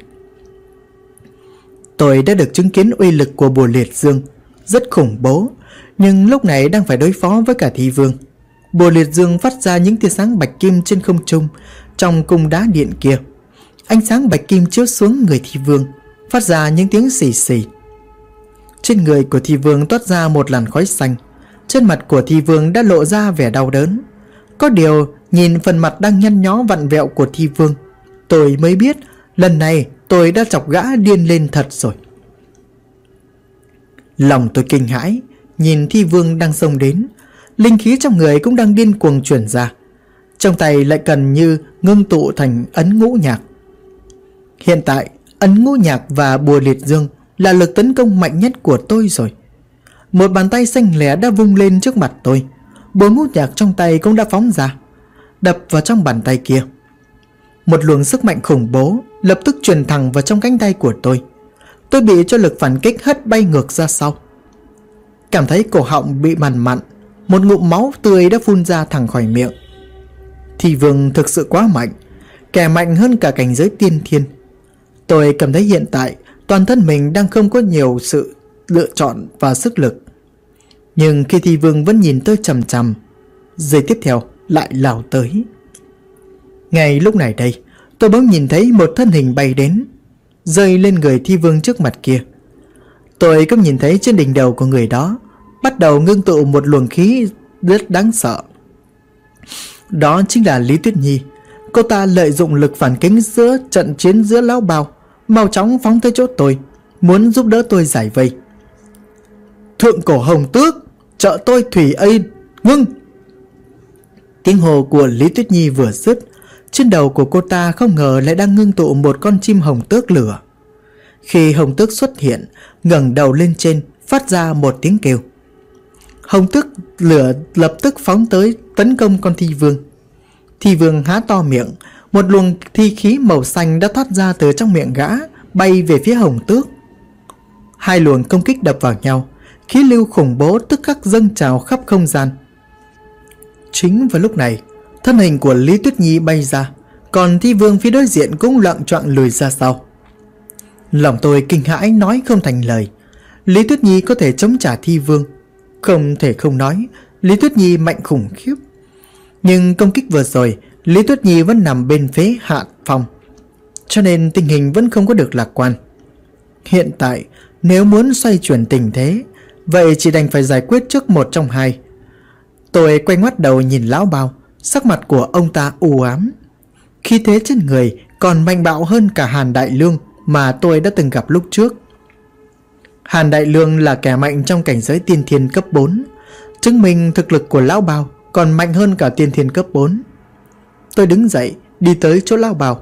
Tôi đã được chứng kiến uy lực của bùa liệt dương, rất khủng bố. Nhưng lúc này đang phải đối phó với cả thi vương. Bùa liệt dương phát ra những tia sáng bạch kim trên không trung. Trong cung đá điện kia, ánh sáng bạch kim chiếu xuống người thi vương, phát ra những tiếng xì xì. Trên người của thi vương toát ra một làn khói xanh. Trên mặt của thi vương đã lộ ra vẻ đau đớn. Có điều nhìn phần mặt đang nhăn nhó vặn vẹo của thi vương, tôi mới biết lần này tôi đã chọc gã điên lên thật rồi. Lòng tôi kinh hãi, nhìn Thi Vương đang xông đến. Linh khí trong người cũng đang điên cuồng chuyển ra, trong tay lại gần như ngưng tụ thành ấn ngũ nhạc. Hiện tại ấn ngũ nhạc và bùa liệt dương là lực tấn công mạnh nhất của tôi rồi. Một bàn tay xanh lẻ đã vung lên trước mặt tôi. Bùa ngũ nhạc trong tay cũng đã phóng ra, đập vào trong bàn tay kia. Một luồng sức mạnh khủng bố lập tức truyền thẳng vào trong cánh tay của tôi. Tôi bị cho lực phản kích hất bay ngược ra sau. Cảm thấy cổ họng bị mằn mặn, một ngụm máu tươi đã phun ra thẳng khỏi miệng. Thi Vương thực sự quá mạnh, kẻ mạnh hơn cả cảnh giới tiên thiên. Tôi cảm thấy hiện tại toàn thân mình đang không có nhiều sự lựa chọn và sức lực. Nhưng khi Thi Vương vẫn nhìn tôi chằm chằm, giây tiếp theo lại lao tới. Ngay lúc này đây, tôi bỗng nhìn thấy một thân hình bay đến, rơi lên người Thi Vương trước mặt kia. Tôi cũng nhìn thấy trên đỉnh đầu của người đó bắt đầu ngưng tụ một luồng khí rất đáng sợ. Đó chính là Lý Tuyết Nhi. Cô ta lợi dụng lực phản kích giữa trận chiến giữa lão bào, mau chóng phóng tới chỗ tôi, muốn giúp đỡ tôi giải vây. Thượng cổ hồng tước, trợ tôi thủy ây, ngưng! Tiếng hồ của Lý Tuyết Nhi vừa dứt, trên đầu của cô ta không ngờ lại đang ngưng tụ một con chim hồng tước lửa. Khi hồng tước xuất hiện, ngẩng đầu lên trên, phát ra một tiếng kêu. Hồng tước lửa lập tức phóng tới tấn công con Thi Vương. Thi Vương há to miệng, một luồng thi khí màu xanh đã thoát ra từ trong miệng gã, bay về phía hồng tước. Hai luồng công kích đập vào nhau, khí lưu khủng bố tức khắc dâng trào khắp không gian. Chính vào lúc này, thân hình của Lý Tuyết Nhi bay ra, còn Thi Vương phía đối diện cũng loạng choạng lùi ra sau. Lòng tôi kinh hãi nói không thành lời. Lý Tuyết Nhi có thể chống trả Thi Vương, không thể không nói Lý Tuyết Nhi mạnh khủng khiếp. Nhưng công kích vừa rồi, Lý Tuyết Nhi vẫn nằm bên phía hạ phòng, cho nên tình hình vẫn không có được lạc quan. Hiện tại nếu muốn xoay chuyển tình thế, vậy chỉ đành phải giải quyết trước một trong hai. Tôi quay ngoắt đầu nhìn lão bào, sắc mặt của ông ta u ám. Khí thế trên người còn mạnh bạo hơn cả Hàn Đại Lương mà tôi đã từng gặp lúc trước. Hàn Đại Lương là kẻ mạnh trong cảnh giới tiên thiên cấp 4, chứng minh thực lực của lão bào còn mạnh hơn cả tiên thiên cấp 4. Tôi đứng dậy đi tới chỗ lão bào.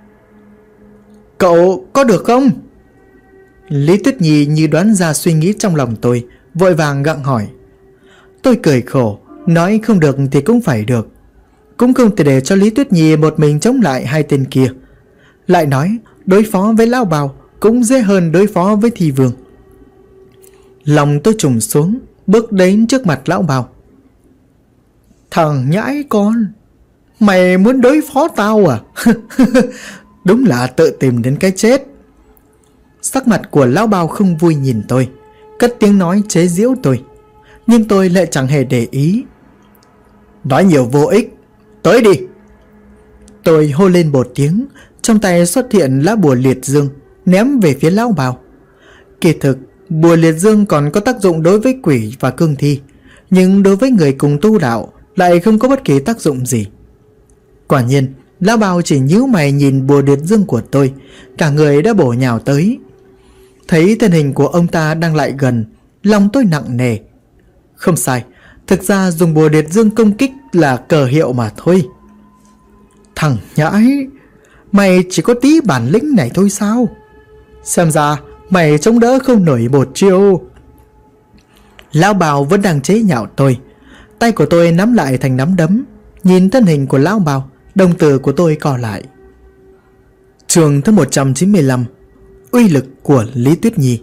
Cậu có được không? Lý Tuyết Nhi như đoán ra suy nghĩ trong lòng tôi, vội vàng gặng hỏi. Tôi cười khổ, nói không được thì cũng phải được, cũng không thể để cho Lý Tuyết Nhi một mình chống lại hai tên kia. Lại nói đối phó với lão bào cũng dễ hơn đối phó với Thi Vương. Lòng tôi trùng xuống, bước đến trước mặt lão bào. Thằng nhãi con, mày muốn đối phó tao à? Đúng là tự tìm đến cái chết. Sắc mặt của lão bào không vui nhìn tôi, cất tiếng nói chế giễu tôi. Nhưng tôi lại chẳng hề để ý. Nói nhiều vô ích, tới đi. Tôi hô lên một tiếng, trong tay xuất hiện lá bùa liệt dương, ném về phía lão bào. Kỳ thực bùa liệt dương còn có tác dụng đối với quỷ và cương thi, nhưng đối với người cùng tu đạo lại không có bất kỳ tác dụng gì. Quả nhiên lão bào chỉ nhíu mày nhìn bùa liệt dương của tôi, cả người đã bổ nhào tới. Thấy thân hình của ông ta đang lại gần, lòng tôi nặng nề. Không sai, thực ra dùng bùa liệt dương công kích là cờ hiệu mà thôi. Thằng nhãi, mày chỉ có tí bản lĩnh này thôi sao? Xem ra mày chống đỡ không nổi một chiêu. Lão bào vẫn đang chế nhạo tôi. Tay của tôi nắm lại thành nắm đấm. Nhìn thân hình của lão bào, đồng tử của tôi co lại. Chương thứ 195, uy lực của Lý Tuyết Nhi.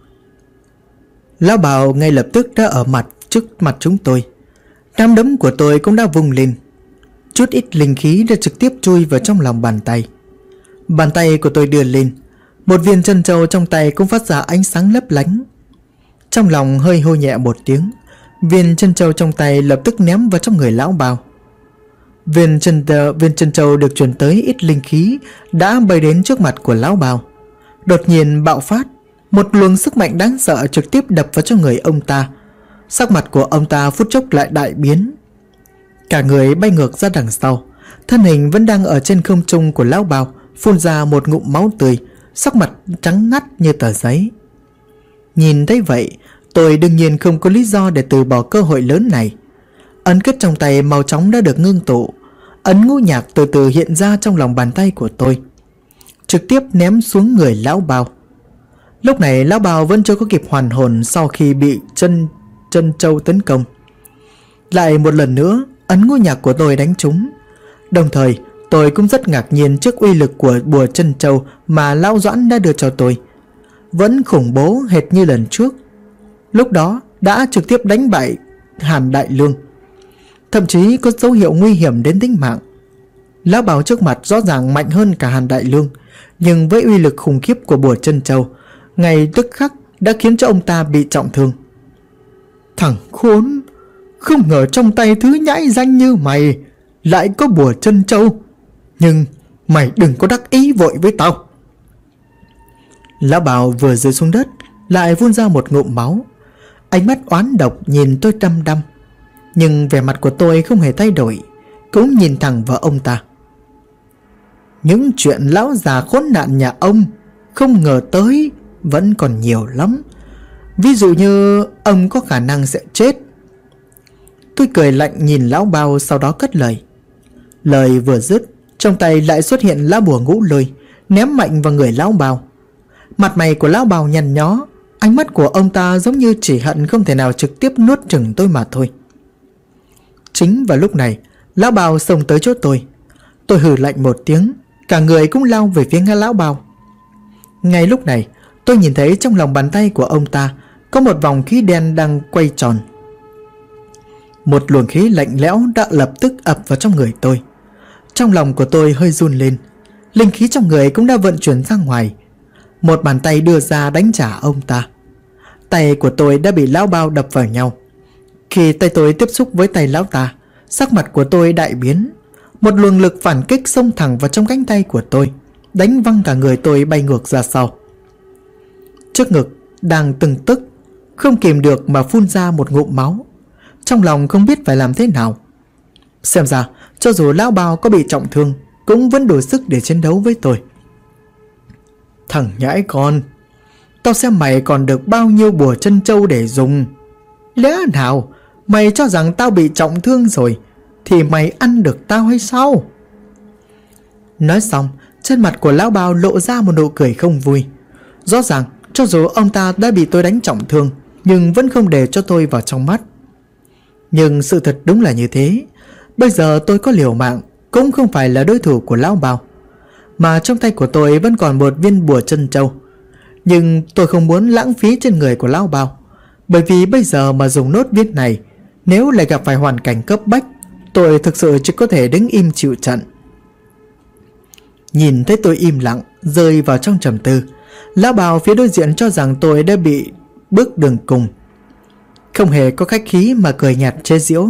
Lão bào ngay lập tức đã ở trước mặt chúng tôi. Nắm đấm của tôi cũng đã vung lên. Chút ít linh khí đã trực tiếp chui vào trong lòng bàn tay. Bàn tay của tôi đưa lên, một viên chân châu trong tay cũng phát ra ánh sáng lấp lánh. Trong lòng hơi hô nhẹ một tiếng, viên chân châu trong tay lập tức ném vào trong người lão bào. Viên chân châu được truyền tới ít linh khí đã bay đến trước mặt của lão bào. Đột nhiên bạo phát, một luồng sức mạnh đáng sợ trực tiếp đập vào trong người ông ta. Sắc mặt của ông ta phút chốc lại đại biến, cả người bay ngược ra đằng sau. Thân hình vẫn đang ở trên không trung của lão bào phun ra một ngụm máu tươi, sắc mặt trắng ngắt như tờ giấy. Nhìn thấy vậy, tôi đương nhiên không có lý do để từ bỏ cơ hội lớn này. Ấn kết trong tay mau chóng đã được ngưng tụ. Ấn ngũ nhạc từ từ hiện ra trong lòng bàn tay của tôi, trực tiếp ném xuống người lão Bao. Lúc này lão Bao vẫn chưa có kịp hoàn hồn sau khi bị chân châu tấn công. Lại một lần nữa, ấn ngũ nhạc của tôi đánh trúng. Đồng thời, tôi cũng rất ngạc nhiên trước uy lực của bùa chân châu mà lão Doãn đã đưa cho tôi. Vẫn khủng bố hệt như lần trước. Lúc đó đã trực tiếp đánh bại Hàn Đại Lương, thậm chí có dấu hiệu nguy hiểm đến tính mạng. Lão Bao trước mặt rõ ràng mạnh hơn cả Hàn Đại Lương, nhưng với uy lực khủng khiếp của bùa chân châu, ngay tức khắc đã khiến cho ông ta bị trọng thương. Thằng khốn, không ngờ trong tay thứ nhãi danh như mày lại có bùa chân châu. Nhưng mày đừng có đắc ý vội với tao. Lão Bao vừa rơi xuống đất lại phun ra một ngụm máu. Ánh mắt oán độc nhìn tôi đăm đăm, nhưng vẻ mặt của tôi không hề thay đổi, cũng nhìn thẳng vào ông ta. Những chuyện lão già khốn nạn nhà ông không ngờ tới vẫn còn nhiều lắm. Ví dụ như ông có khả năng sẽ chết. Tôi cười lạnh nhìn lão Bao, sau đó cất lời. Lời vừa dứt, trong tay lại xuất hiện lá bùa ngũ lôi, ném mạnh vào người lão Bao. Mặt mày của lão Bao nhăn nhó, ánh mắt của ông ta giống như chỉ hận không thể nào trực tiếp nuốt chửng tôi mà thôi. Chính vào lúc này, lão Bao xông tới chỗ tôi. Tôi hừ lạnh một tiếng, cả người cũng lao về phía lão Bao. Ngay lúc này, tôi nhìn thấy trong lòng bàn tay của ông ta có một vòng khí đen đang quay tròn. Một luồng khí lạnh lẽo đã lập tức ập vào trong người tôi. Trong lòng của tôi hơi run lên, linh khí trong người cũng đã vận chuyển ra ngoài. Một bàn tay đưa ra đánh trả ông ta. Tay của tôi đã bị lão Bao đập vào nhau. Khi tay tôi tiếp xúc với tay lão ta, sắc mặt của tôi đại biến. Một luồng lực phản kích xông thẳng vào trong cánh tay của tôi, đánh văng cả người tôi bay ngược ra sau. Trước ngực đang từng tức, không kìm được mà phun ra một ngụm máu. Trong lòng không biết phải làm thế nào. Xem ra cho dù lão Bao có bị trọng thương cũng vẫn đủ sức để chiến đấu với tôi. Thằng nhãi con, tao xem mày còn được bao nhiêu bùa chân châu để dùng. Lẽ nào mày cho rằng tao bị trọng thương rồi thì mày ăn được tao hay sao? Nói xong, trên mặt của lão Bao lộ ra một nụ cười không vui. Rõ ràng cho dù ông ta đã bị tôi đánh trọng thương, nhưng vẫn không để cho tôi vào trong mắt. Nhưng sự thật đúng là như thế. Bây giờ tôi có liều mạng cũng không phải là đối thủ của lão Bao, mà trong tay của tôi vẫn còn một viên bùa chân châu. Nhưng tôi không muốn lãng phí trên người của lão Bao, bởi vì bây giờ mà dùng nốt viên này, nếu lại gặp phải hoàn cảnh cấp bách, tôi thực sự chỉ có thể đứng im chịu trận. Nhìn thấy tôi im lặng, rơi vào trong trầm tư, lão Bao phía đối diện cho rằng tôi đã bị bước đường cùng, không hề có khách khí mà cười nhạt chế giễu.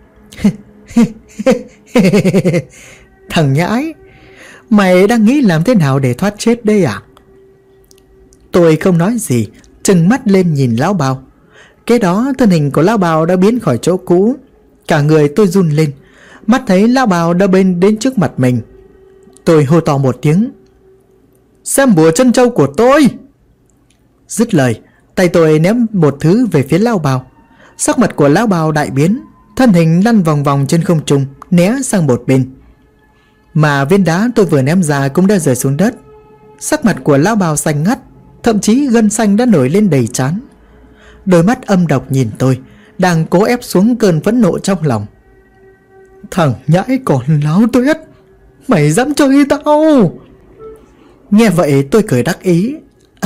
Thằng nhãi, mày đang nghĩ làm thế nào để thoát chết đây à? Tôi không nói gì, trừng mắt lên nhìn lão Bao. Kế đó thân hình của lão Bao đã biến khỏi chỗ cũ. Cả người tôi run lên, mắt thấy lão Bao đã đến trước mặt mình. Tôi hô to một tiếng: xem bùa chân châu của tôi! Dứt lời, tay tôi ném một thứ về phía lão Bao. Sắc mặt của lão Bao đại biến, thân hình lăn vòng vòng trên không trung, né sang một bên. Mà viên đá tôi vừa ném ra cũng đã rơi xuống đất. Sắc mặt của lão Bao xanh ngắt, thậm chí gân xanh đã nổi lên đầy trán. Đôi mắt âm độc nhìn tôi, đang cố ép xuống cơn phẫn nộ trong lòng. Thằng nhãi còn láo tuyết, mày dám chơi tao? Nghe vậy tôi cười đắc ý.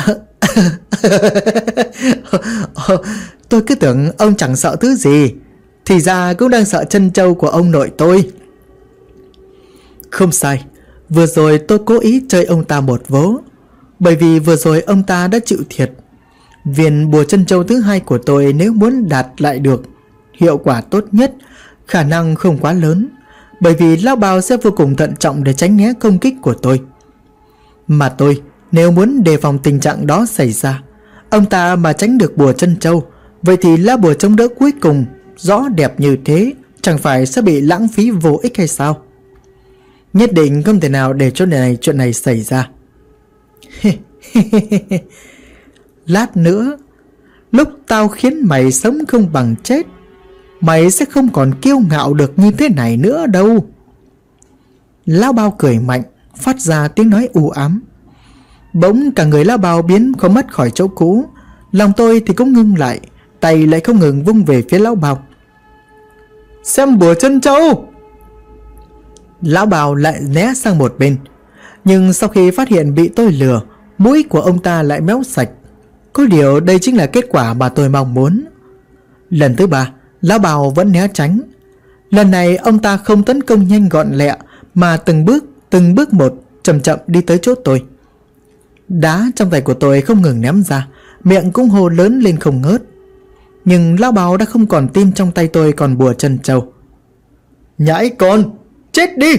Tôi cứ tưởng ông chẳng sợ thứ gì, thì ra cũng đang sợ chân châu của ông nội tôi. Không sai, vừa rồi tôi cố ý chơi ông ta một vố, bởi vì vừa rồi ông ta đã chịu thiệt. Viên bùa chân châu thứ hai của tôi nếu muốn đạt lại được hiệu quả tốt nhất, khả năng không quá lớn, bởi vì lão Bao sẽ vô cùng thận trọng để tránh né công kích của tôi. Mà tôi nếu muốn đề phòng tình trạng đó xảy ra, ông ta mà tránh được bùa chân châu, vậy thì lá bùa chống đỡ cuối cùng rõ đẹp như thế chẳng phải sẽ bị lãng phí vô ích hay sao? Nhất định không thể nào để chuyện này xảy ra. Lát nữa, lúc tao khiến mày sống không bằng chết, mày sẽ không còn kiêu ngạo được như thế này nữa đâu. Lão Bao cười mạnh, phát ra tiếng nói u ám. Bỗng cả người Lão Bao biến không mất khỏi chỗ cũ. Lòng tôi thì cũng ngưng lại, tay lại không ngừng vung về phía Lão Bao. Xem bùa chân trâu! Lão Bao lại né sang một bên. Nhưng sau khi phát hiện bị tôi lừa, mũi của ông ta lại méo sạch. Có điều đây chính là kết quả mà tôi mong muốn. Lần thứ 3, Lão Bao vẫn né tránh. Lần này ông ta không tấn công nhanh gọn lẹ, mà từng bước một chậm chậm đi tới chỗ tôi. Đá trong tay của tôi không ngừng ném ra, miệng cũng hô lớn lên không ngớt. Nhưng Lão Bao đã không còn tin trong tay tôi còn bùa chân trâu. Nhãi con, chết đi!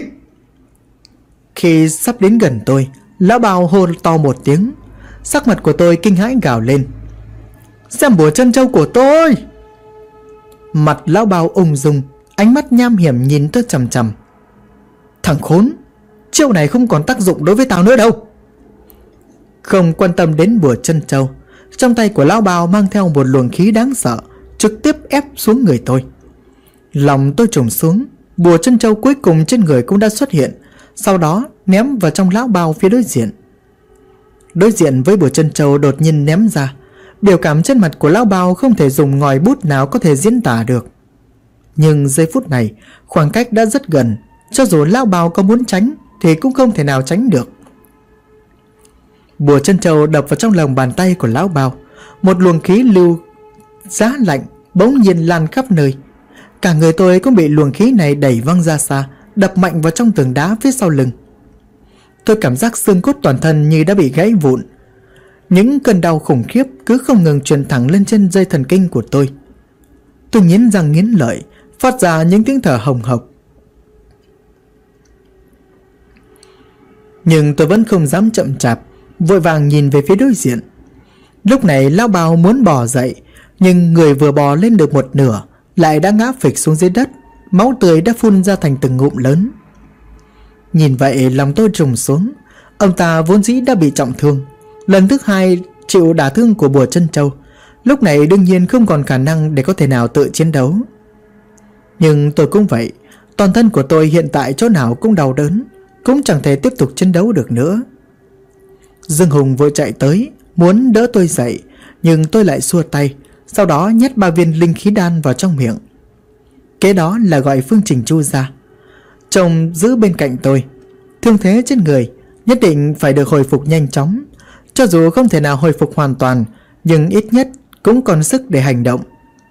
Khi sắp đến gần tôi, Lão Bao hô to một tiếng. Sắc mặt của tôi kinh hãi gào lên. Xem bùa chân trâu của tôi! Mặt Lão Bao ung dung, ánh mắt nham hiểm nhìn tôi chằm chằm. Thằng khốn, chiêu này không còn tác dụng đối với tao nữa đâu. Không quan tâm đến bùa chân trâu, trong tay của Lão Bao mang theo một luồng khí đáng sợ, trực tiếp ép xuống người tôi. Lòng tôi trùng xuống, bùa chân trâu cuối cùng trên người cũng đã xuất hiện, sau đó ném vào trong Lão Bao phía đối diện. Đối diện với bùa chân trâu đột nhiên ném ra, biểu cảm trên mặt của Lão Bao không thể dùng ngòi bút nào có thể diễn tả được. Nhưng giây phút này, khoảng cách đã rất gần, cho dù Lão Bao có muốn tránh thì cũng không thể nào tránh được. Bùa chân trâu đập vào trong lòng bàn tay của Lão Bao. Một luồng khí lưu giá lạnh bỗng nhiên lan khắp nơi. Cả người tôi cũng bị luồng khí này đẩy văng ra xa, đập mạnh vào trong tường đá phía sau lưng. Tôi cảm giác xương cốt toàn thân như đã bị gãy vụn. Những cơn đau khủng khiếp cứ không ngừng truyền thẳng lên trên dây thần kinh của tôi. Tôi nghiến răng nghiến lợi, phát ra những tiếng thở hồng hộc. Nhưng tôi vẫn không dám chậm chạp, vội vàng nhìn về phía đối diện. Lúc này Lão Bao muốn bò dậy, nhưng người vừa bò lên được một nửa lại đã ngã phịch xuống dưới đất, máu tươi đã phun ra thành từng ngụm lớn. Nhìn vậy lòng tôi trùng xuống. Ông ta vốn dĩ đã bị trọng thương, lần thứ 2 chịu đả thương của bùa chân trâu, lúc này đương nhiên không còn khả năng để có thể nào tự chiến đấu. Nhưng tôi cũng vậy, toàn thân của tôi hiện tại chỗ nào cũng đau đớn, cũng chẳng thể tiếp tục chiến đấu được nữa. Dương Hùng vội chạy tới, muốn đỡ tôi dậy, nhưng tôi lại xua tay, sau đó nhét 3 viên linh khí đan vào trong miệng. Kế đó là gọi Phương Trình Chu ra, chồng giữ bên cạnh tôi. Thương thế trên người nhất định phải được hồi phục nhanh chóng. Cho dù không thể nào hồi phục hoàn toàn, nhưng ít nhất cũng còn sức để hành động.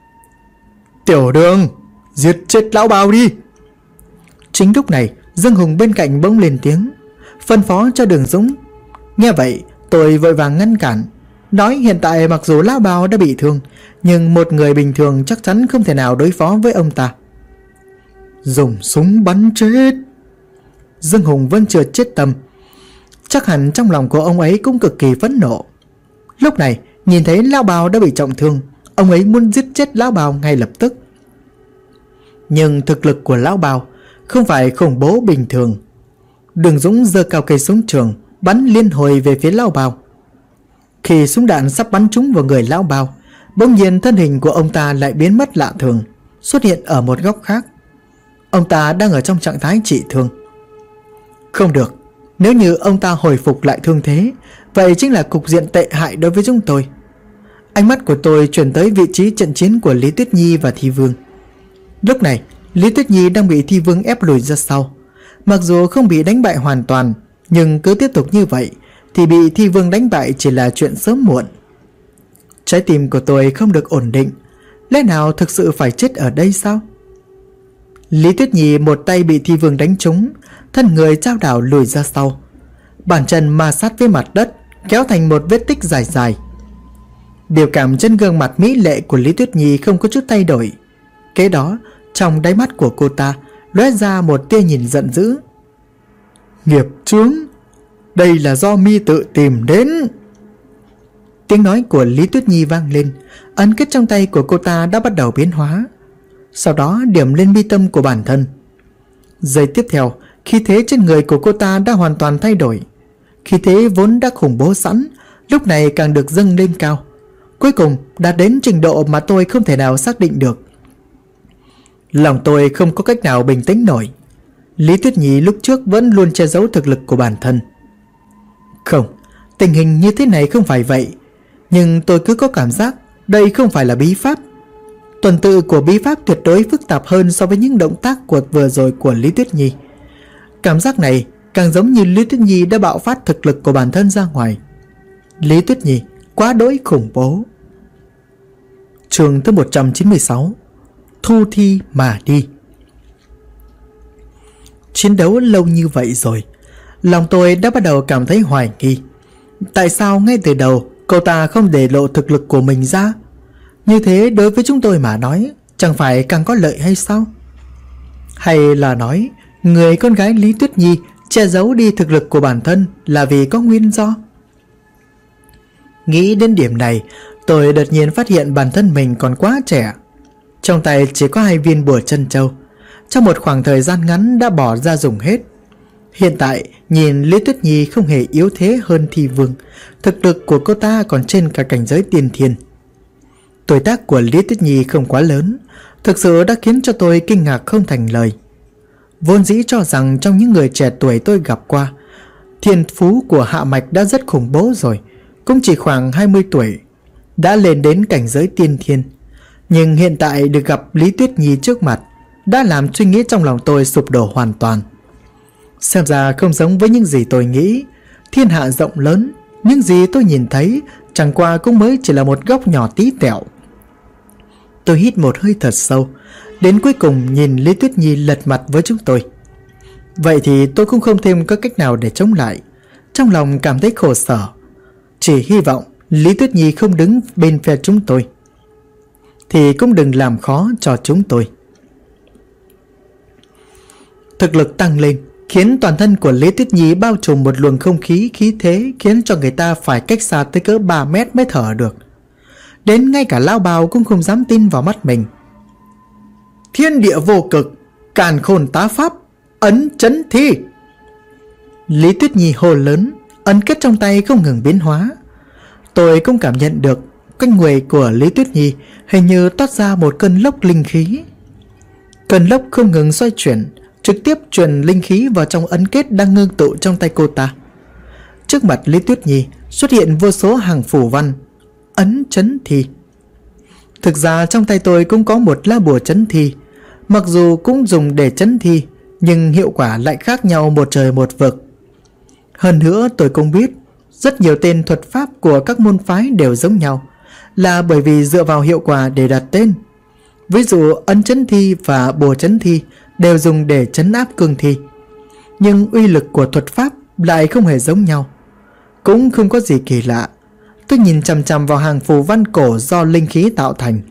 Tiểu Đường, giết chết Lão Bao đi! Chính lúc này Dương Hùng bên cạnh bỗng lên tiếng, phân phó cho Đường Dũng. Nghe vậy tôi vội vàng ngăn cản, nói hiện tại mặc dù Lão Bao đã bị thương, nhưng một người bình thường chắc chắn không thể nào đối phó với ông ta. Dùng súng bắn chết! Dương Hùng vẫn chưa chết tâm. Chắc hẳn trong lòng của ông ấy cũng cực kỳ phẫn nộ. Lúc này nhìn thấy Lão Bao đã bị trọng thương, ông ấy muốn giết chết Lão Bao ngay lập tức. Nhưng thực lực của Lão Bao không phải khủng bố bình thường. Đường Dũng giơ cao cây súng trường, bắn liên hồi về phía Lão Bao. Khi súng đạn sắp bắn trúng vào người Lão Bao, bỗng nhiên thân hình của ông ta lại biến mất lạ thường, xuất hiện ở một góc khác. Ông ta đang ở trong trạng thái trị thương. Không được, nếu như ông ta hồi phục lại thương thế, vậy chính là cục diện tệ hại đối với chúng tôi. Ánh mắt của tôi chuyển tới vị trí trận chiến của Lý Tuyết Nhi và Thi Vương. Lúc này Lý Tuyết Nhi đang bị Thi Vương ép lùi ra sau. Mặc dù không bị đánh bại hoàn toàn, nhưng cứ tiếp tục như vậy thì bị Thi Vương đánh bại chỉ là chuyện sớm muộn. Trái tim của tôi không được ổn định. Lẽ nào thực sự phải chết ở đây sao? Lý Tuyết Nhi một tay bị Thi Vương đánh trúng, thân người chao đảo lùi ra sau, bàn chân ma sát với mặt đất, kéo thành một vết tích dài dài. Biểu cảm trên gương mặt mỹ lệ của Lý Tuyết Nhi không có chút thay đổi. Kế đó trong đáy mắt của cô ta lóe ra một tia nhìn giận dữ. Nghiệp chướng, đây là do mi tự tìm đến. Tiếng nói của Lý Tuyết Nhi vang lên, ấn kết trong tay của cô ta đã bắt đầu biến hóa, sau đó điểm lên mi tâm của bản thân. Giây tiếp theo, Khí thế trên người của cô ta đã hoàn toàn thay đổi. Khí thế vốn đã khủng bố sẵn, lúc này càng được dâng lên cao, cuối cùng đạt đến trình độ mà tôi không thể nào xác định được. Lòng tôi không có cách nào bình tĩnh nổi. Lý Tuyết Nhi lúc trước vẫn luôn che giấu thực lực của bản thân. Không, tình hình như thế này không phải vậy. Nhưng tôi cứ có cảm giác đây không phải là bí pháp. Tuần tự của bí pháp tuyệt đối phức tạp hơn so với những động tác vừa rồi của Lý Tuyết Nhi. Cảm giác này càng giống như Lý Tuyết Nhi đã bạo phát thực lực của bản thân ra ngoài. Lý Tuyết Nhi quá đỗi khủng bố. Chương thứ 196. Thu thi mà đi. Chiến đấu lâu như vậy rồi, lòng tôi đã bắt đầu cảm thấy hoài nghi. Tại sao ngay từ đầu cô ta không để lộ thực lực của mình ra? Như thế đối với chúng tôi mà nói, chẳng phải càng có lợi hay sao? Hay là nói người con gái Lý Tuyết Nhi che giấu đi thực lực của bản thân là vì có nguyên do? Nghĩ đến điểm này, tôi đột nhiên phát hiện bản thân mình còn quá trẻ. Trong tay chỉ có 2 viên bùa chân châu, trong một khoảng thời gian ngắn đã bỏ ra dùng hết. Hiện tại nhìn Lý Tuyết Nhi không hề yếu thế hơn Thi Vương, thực lực của cô ta còn trên cả cảnh giới tiên thiên. Tuổi tác của Lý Tuyết Nhi không quá lớn, thực sự đã khiến cho tôi kinh ngạc không thành lời. Vốn dĩ cho rằng trong những người trẻ tuổi tôi gặp qua, thiên phú của Hạ Mạch đã rất khủng bố rồi, cũng chỉ khoảng 20 tuổi đã lên đến cảnh giới tiên thiên. Nhưng hiện tại được gặp Lý Tuyết Nhi trước mặt đã làm suy nghĩ trong lòng tôi sụp đổ hoàn toàn. Xem ra không giống với những gì tôi nghĩ. Thiên hạ rộng lớn, những gì tôi nhìn thấy chẳng qua cũng mới chỉ là một góc nhỏ tí tẹo. Tôi hít một hơi thật sâu, đến cuối cùng nhìn Lý Tuyết Nhi lật mặt với chúng tôi. Vậy thì tôi cũng không thêm có cách nào để chống lại. Trong lòng cảm thấy khổ sở, chỉ hy vọng Lý Tuyết Nhi không đứng bên phe chúng tôi, thì cũng đừng làm khó cho chúng tôi. Thực lực tăng lên khiến toàn thân của Lý Tuyết Nhi bao trùm một luồng không khí khí thế khiến cho người ta phải cách xa tới cỡ 3 mét mới thở được. Đến ngay cả Lão Bào cũng không dám tin vào mắt mình. Thiên địa vô cực, càn khôn tá pháp, ấn chấn thi. Lý Tuyết Nhi hô lớn, ấn kết trong tay không ngừng biến hóa. Tôi cũng cảm nhận được quanh người của Lý Tuyết Nhi hình như toát ra một cơn lốc linh khí. Cơn lốc không ngừng xoay chuyển, trực tiếp truyền linh khí vào trong ấn kết đang ngưng tụ trong tay cô ta. Trước mặt Lý Tuyết Nhi xuất hiện vô số hàng phù văn, ấn chấn thi. Thực ra trong tay tôi cũng có một lá bùa chấn thi, mặc dù cũng dùng để chấn thi, nhưng hiệu quả lại khác nhau một trời một vực. Hơn nữa tôi cũng biết rất nhiều tên thuật pháp của các môn phái đều giống nhau, là bởi vì dựa vào hiệu quả để đặt tên. Ví dụ ấn chấn thi và bùa chấn thi đều dùng để chấn áp cương thi, nhưng uy lực của thuật pháp lại không hề giống nhau. Cũng không có gì kỳ lạ. Tôi nhìn chằm chằm vào hàng phù văn cổ do linh khí tạo thành.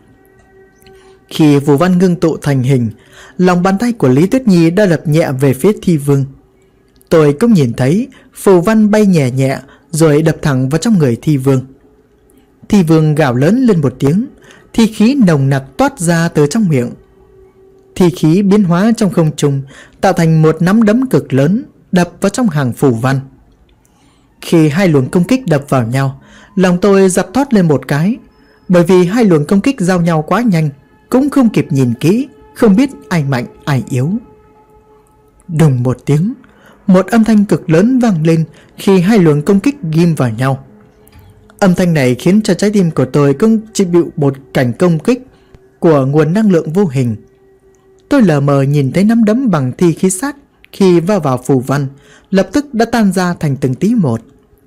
Khi phù văn ngưng tụ thành hình, lòng bàn tay của Lý Tuyết Nhi đã đập nhẹ về phía Thi Vương. Tôi cũng nhìn thấy phù văn bay nhẹ nhẹ rồi đập thẳng vào trong người Thi Vương. Thi Vương gào lớn lên một tiếng, thi khí nồng nặc toát ra từ trong miệng. Thi khí biến hóa trong không trung, tạo thành một nắm đấm cực lớn đập vào trong hàng phù văn. Khi hai luồng công kích đập vào nhau, lòng tôi giật thót lên một cái, bởi vì hai luồng công kích giao nhau quá nhanh, cũng không kịp nhìn kỹ, không biết ai mạnh ai yếu. Đùng một tiếng, một âm thanh cực lớn vang lên khi hai luồng công kích ghim vào nhau. Âm thanh này khiến cho trái tim của tôi cũng chịu bịu một cảnh công kích của nguồn năng lượng vô hình. Tôi lờ mờ nhìn thấy nắm đấm bằng thi khí sắt khi vào phù văn lập tức đã tan ra thành từng tí một.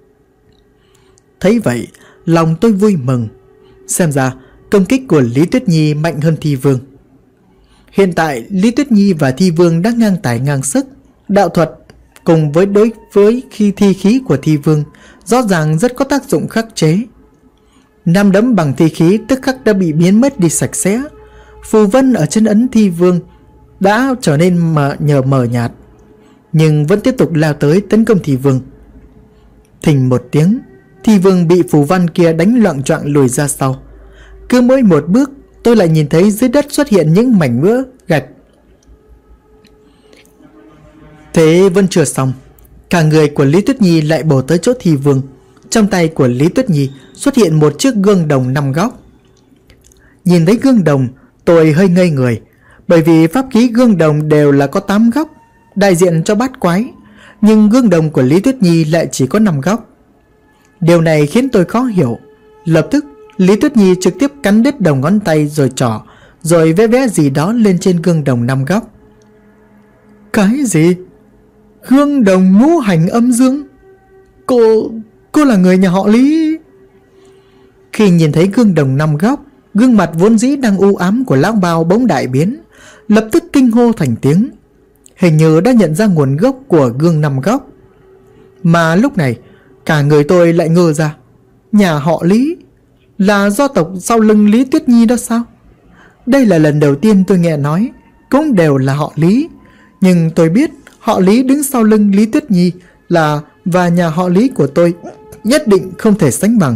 Thấy vậy, lòng tôi vui mừng. Xem ra công kích của Lý Tuyết Nhi mạnh hơn Thi Vương. Hiện tại Lý Tuyết Nhi và Thi Vương đã ngang tài ngang sức. Đạo thuật cùng với đối với thi khí của Thi Vương rõ ràng rất có tác dụng khắc chế. Nắm đấm bằng thi khí tức khắc đã bị biến mất đi sạch sẽ. Phù vân ở trên ấn Thi Vương đã trở nên mờ nhạt, nhưng vẫn tiếp tục lao tới tấn công Thi Vương. Thình một tiếng, Thi Vương bị phù văn kia đánh loạng choạng lùi ra sau. Cứ mỗi một bước, tôi lại nhìn thấy dưới đất xuất hiện những mảnh vỡ gạch. Thế vẫn chưa xong, cả người của Lý Tuyết Nhi lại bổ tới chỗ Thi Vương. Trong tay của Lý Tuyết Nhi xuất hiện một chiếc gương đồng 5 góc. Nhìn thấy gương đồng, tôi hơi ngây người, bởi vì pháp khí gương đồng đều là có 8 góc, đại diện cho bát quái, nhưng gương đồng của Lý Tuyết Nhi lại chỉ có 5 góc. Điều này khiến tôi khó hiểu. Lập tức Lý Tuyết Nhi trực tiếp cắn đứt đầu ngón tay rồi trỏ, rồi vẽ vẽ gì đó lên trên gương đồng 5 góc. Cái gì? Gương đồng ngũ hành âm dương? Cô là người nhà họ Lý? Khi nhìn thấy gương đồng 5 góc, gương mặt vốn dĩ đang u ám của lão Bao bỗng đại biến, lập tức kinh hô thành tiếng. Hình như đã nhận ra nguồn gốc của gương 5 góc. Mà lúc này cả người tôi lại ngơ ra. Nhà họ Lý là do tộc sau lưng Lý Tuyết Nhi đó sao? Đây là lần đầu tiên tôi nghe nói cũng đều là họ Lý, nhưng tôi biết họ Lý đứng sau lưng Lý Tuyết Nhi và nhà họ Lý của tôi nhất định không thể sánh bằng.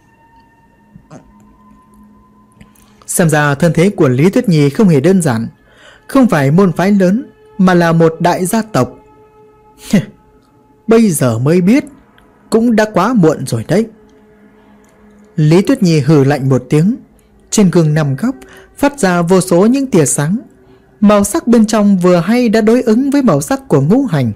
Xem ra thân thế của Lý Tuyết Nhi không hề đơn giản, không phải môn phái lớn mà là một đại gia tộc. Bây giờ mới biết cũng đã quá muộn rồi đấy. Lý Tuyết Nhi hừ lạnh một tiếng. Trên gương 5 góc phát ra vô số những tia sáng. Màu sắc bên trong vừa hay đã đối ứng với màu sắc của ngũ hành.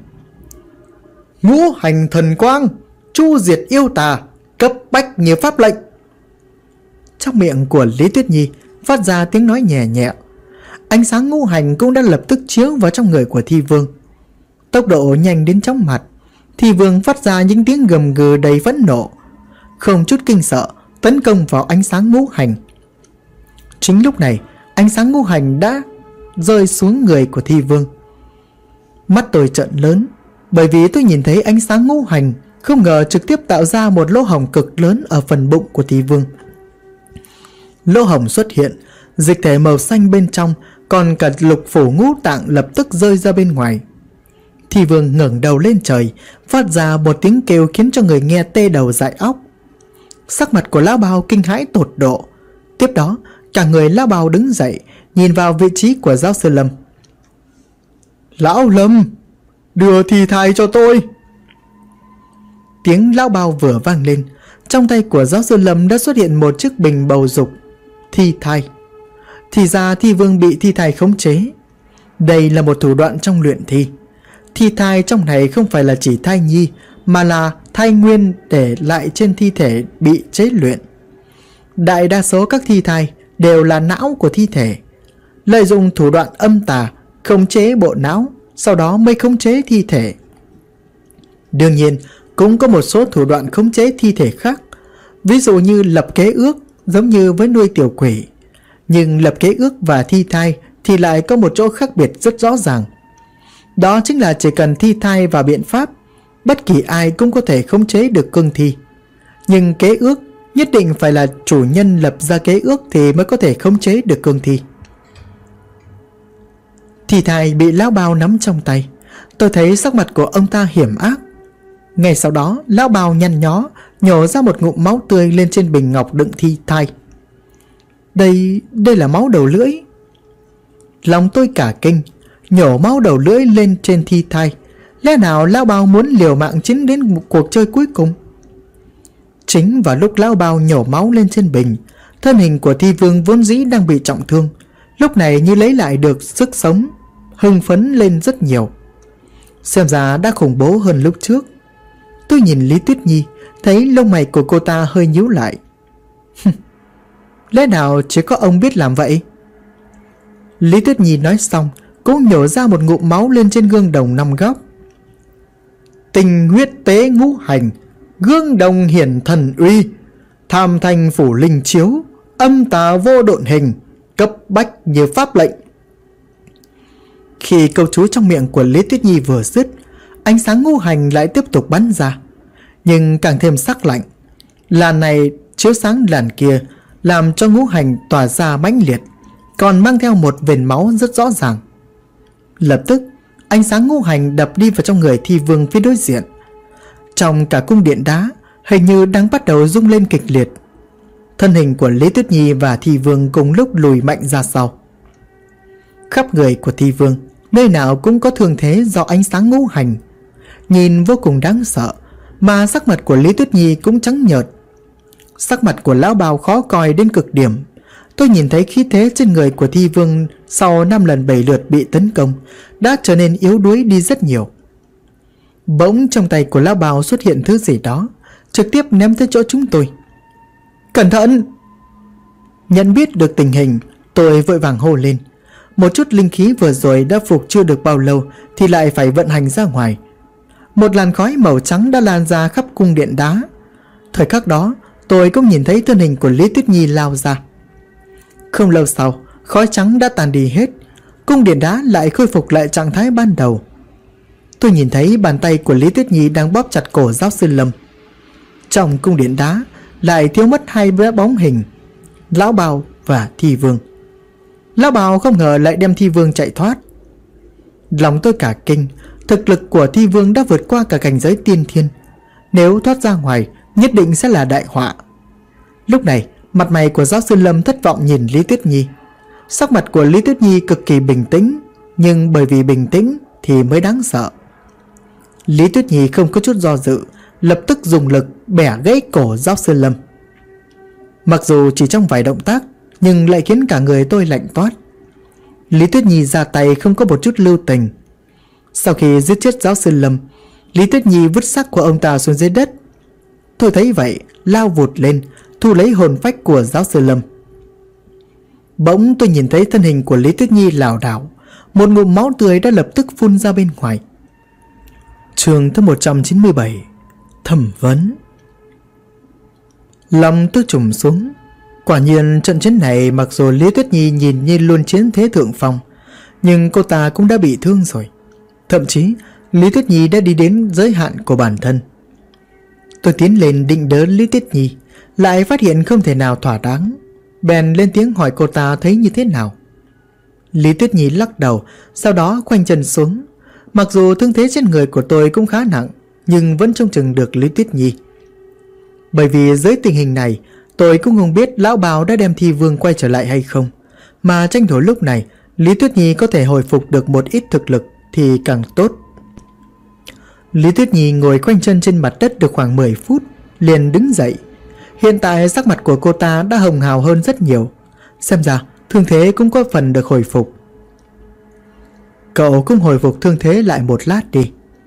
Ngũ hành thần quang, chu diệt yêu tà, cấp bách như pháp lệnh. Trong miệng của Lý Tuyết Nhi phát ra tiếng nói nhẹ nhẹ. Ánh sáng ngũ hành cũng đã lập tức chiếu vào trong người của Thi Vương. Tốc độ nhanh đến chóng mặt. Thi Vương phát ra những tiếng gầm gừ đầy phẫn nộ, không chút kinh sợ tấn công vào ánh sáng ngũ hành. Chính lúc này, ánh sáng ngũ hành đã rơi xuống người của Thi Vương. Mắt tôi trợn lớn, bởi vì tôi nhìn thấy ánh sáng ngũ hành không ngờ trực tiếp tạo ra một lỗ hổng cực lớn ở phần bụng của Thi Vương. Lỗ hổng xuất hiện, dịch thể màu xanh bên trong, còn cả lục phủ ngũ tạng lập tức rơi ra bên ngoài. Thi Vương ngẩng đầu lên trời, phát ra một tiếng kêu khiến cho người nghe tê đầu dại óc. Sắc mặt của lão Bao kinh hãi tột độ. Tiếp đó, cả người lão Bao đứng dậy, nhìn vào vị trí của giáo sư Lâm. Lão Lâm, đưa thi thai cho tôi. Tiếng lão Bao vừa vang lên, trong tay của giáo sư Lâm đã xuất hiện một chiếc bình bầu dục. Thi thai. Thì ra Thi Vương bị thi thai khống chế. Đây là một thủ đoạn trong luyện thi. Thi thai trong này không phải là chỉ thai nhi, mà là thai nguyên để lại trên thi thể bị chế luyện. Đại đa số các thi thai đều là não của thi thể, lợi dụng thủ đoạn âm tà khống chế bộ não, sau đó mới khống chế thi thể. Đương nhiên cũng có một số thủ đoạn khống chế thi thể khác, ví dụ như lập kế ước, giống như với nuôi tiểu quỷ. Nhưng lập kế ước và thi thai thì lại có một chỗ khác biệt rất rõ ràng. Đó chính là chỉ cần thi thai vào biện pháp, bất kỳ ai cũng có thể khống chế được cương thi. Nhưng kế ước nhất định phải là chủ nhân lập ra kế ước thì mới có thể khống chế được cương thi. Thi thai bị lão Bao nắm trong tay. Tôi thấy sắc mặt của ông ta hiểm ác. Ngay sau đó lão Bao nhăn nhó nhổ ra một ngụm máu tươi lên trên bình ngọc đựng thi thai. Đây là máu đầu lưỡi. Lòng tôi cả kinh. Nhổ máu đầu lưỡi lên trên thi thai, lẽ nào lão Bao muốn liều mạng chiến đến một cuộc chơi cuối cùng? Chính vào lúc lão Bao nhổ máu lên trên bình, thân hình của Thi Vương vốn dĩ đang bị trọng thương, lúc này như lấy lại được sức sống, hưng phấn lên rất nhiều. Xem ra đã khủng bố hơn lúc trước. Tôi nhìn Lý Tuyết Nhi, thấy lông mày của cô ta hơi nhíu lại. Lẽ nào chỉ có ông biết làm vậy? Lý Tuyết Nhi nói xong cũng nhổ ra một ngụm máu lên trên gương đồng 5 góc. Tình huyết tế ngũ hành, gương đồng hiển thần uy, tham thành phủ linh chiếu, âm tà vô độn hình, cấp bách như pháp lệnh. Khi câu chú trong miệng của Lý Tuyết Nhi vừa dứt, ánh sáng ngũ hành lại tiếp tục bắn ra, nhưng càng thêm sắc lạnh. Làn này chiếu sáng làn kia, làm cho ngũ hành tỏa ra mãnh liệt, còn mang theo một vệt máu rất rõ ràng. Lập tức ánh sáng ngũ hành đập đi vào trong người Thi Vương phía đối diện. Trong cả cung điện đá hình như đang bắt đầu rung lên kịch liệt. Thân hình của Lý Tuyết Nhi và Thi Vương cùng lúc lùi mạnh ra sau. Khắp người của Thi Vương nơi nào cũng có thương thế do ánh sáng ngũ hành, nhìn vô cùng đáng sợ. Mà sắc mặt của Lý Tuyết Nhi cũng trắng nhợt. Sắc mặt của lão bào khó coi đến cực điểm. Tôi nhìn thấy khí thế trên người của Thi Vương sau 5 lần 7 lượt bị tấn công đã trở nên yếu đuối đi rất nhiều. Bỗng trong tay của lão bào xuất hiện thứ gì đó, trực tiếp ném tới chỗ chúng tôi. Cẩn thận! Nhận biết được tình hình, tôi vội vàng hô lên. Một chút linh khí vừa rồi đã phục chưa được bao lâu thì lại phải vận hành ra ngoài. Một làn khói màu trắng đã lan ra khắp cung điện đá. Thời khắc đó, tôi cũng nhìn thấy thân hình của Lý Tuyết Nhi lao ra. Không lâu sau, khói trắng đã tàn đi hết. Cung điện đá lại khôi phục lại trạng thái ban đầu. Tôi nhìn thấy bàn tay của Lý Tuyết Nhi đang bóp chặt cổ giáo sư Lâm. Trong cung điện đá lại thiếu mất hai bóng hình, lão bào và Thi Vương. Lão bào không ngờ lại đem Thi Vương chạy thoát. Lòng tôi cả kinh. Thực lực của Thi Vương đã vượt qua cả cảnh giới tiên thiên. Nếu thoát ra ngoài, nhất định sẽ là đại họa. Lúc này, mặt mày của giáo sư Lâm thất vọng nhìn Lý Tuyết Nhi. Sắc mặt của Lý Tuyết Nhi cực kỳ bình tĩnh, nhưng bởi vì bình tĩnh thì mới đáng sợ. Lý Tuyết Nhi không có chút do dự, lập tức dùng lực bẻ gãy cổ giáo sư Lâm. Mặc dù chỉ trong vài động tác, nhưng lại khiến cả người tôi lạnh toát. Lý Tuyết Nhi ra tay không có một chút lưu tình. Sau khi giết chết giáo sư Lâm, Lý Tuyết Nhi vứt xác của ông ta xuống dưới đất. Tôi thấy vậy, lao vụt lên, thu lấy hồn phách của giáo sư Lâm. Bỗng tôi nhìn thấy thân hình của Lý Tuyết Nhi lảo đảo, một ngụm máu tươi đã lập tức phun ra bên ngoài. Chương thứ 197: Thẩm vấn. Lòng tôi trùng xuống. Quả nhiên trận chiến này mặc dù Lý Tuyết Nhi nhìn như luôn chiến thế thượng phong, nhưng cô ta cũng đã bị thương rồi. Thậm chí Lý Tuyết Nhi đã đi đến giới hạn của bản thân. Tôi tiến lên định đỡ Lý Tuyết Nhi, lại phát hiện không thể nào thỏa đáng, bèn lên tiếng hỏi cô ta thấy như thế nào. Lý Tuyết Nhi lắc đầu, sau đó khoanh chân xuống. Mặc dù thương thế trên người của tôi cũng khá nặng, nhưng vẫn trông chừng được Lý Tuyết Nhi. Bởi vì dưới tình hình này, tôi cũng không biết lão bào đã đem Thi Vương quay trở lại hay không, mà tranh thủ lúc này Lý Tuyết Nhi có thể hồi phục được một ít thực lực thì càng tốt. Lý Tuyết Nhi ngồi khoanh chân trên mặt đất được khoảng 10 phút, liền đứng dậy. Hiện tại sắc mặt của cô ta đã hồng hào hơn rất nhiều, xem ra thương thế cũng có phần được hồi phục. Cậu cũng hồi phục thương thế lại một lát đi.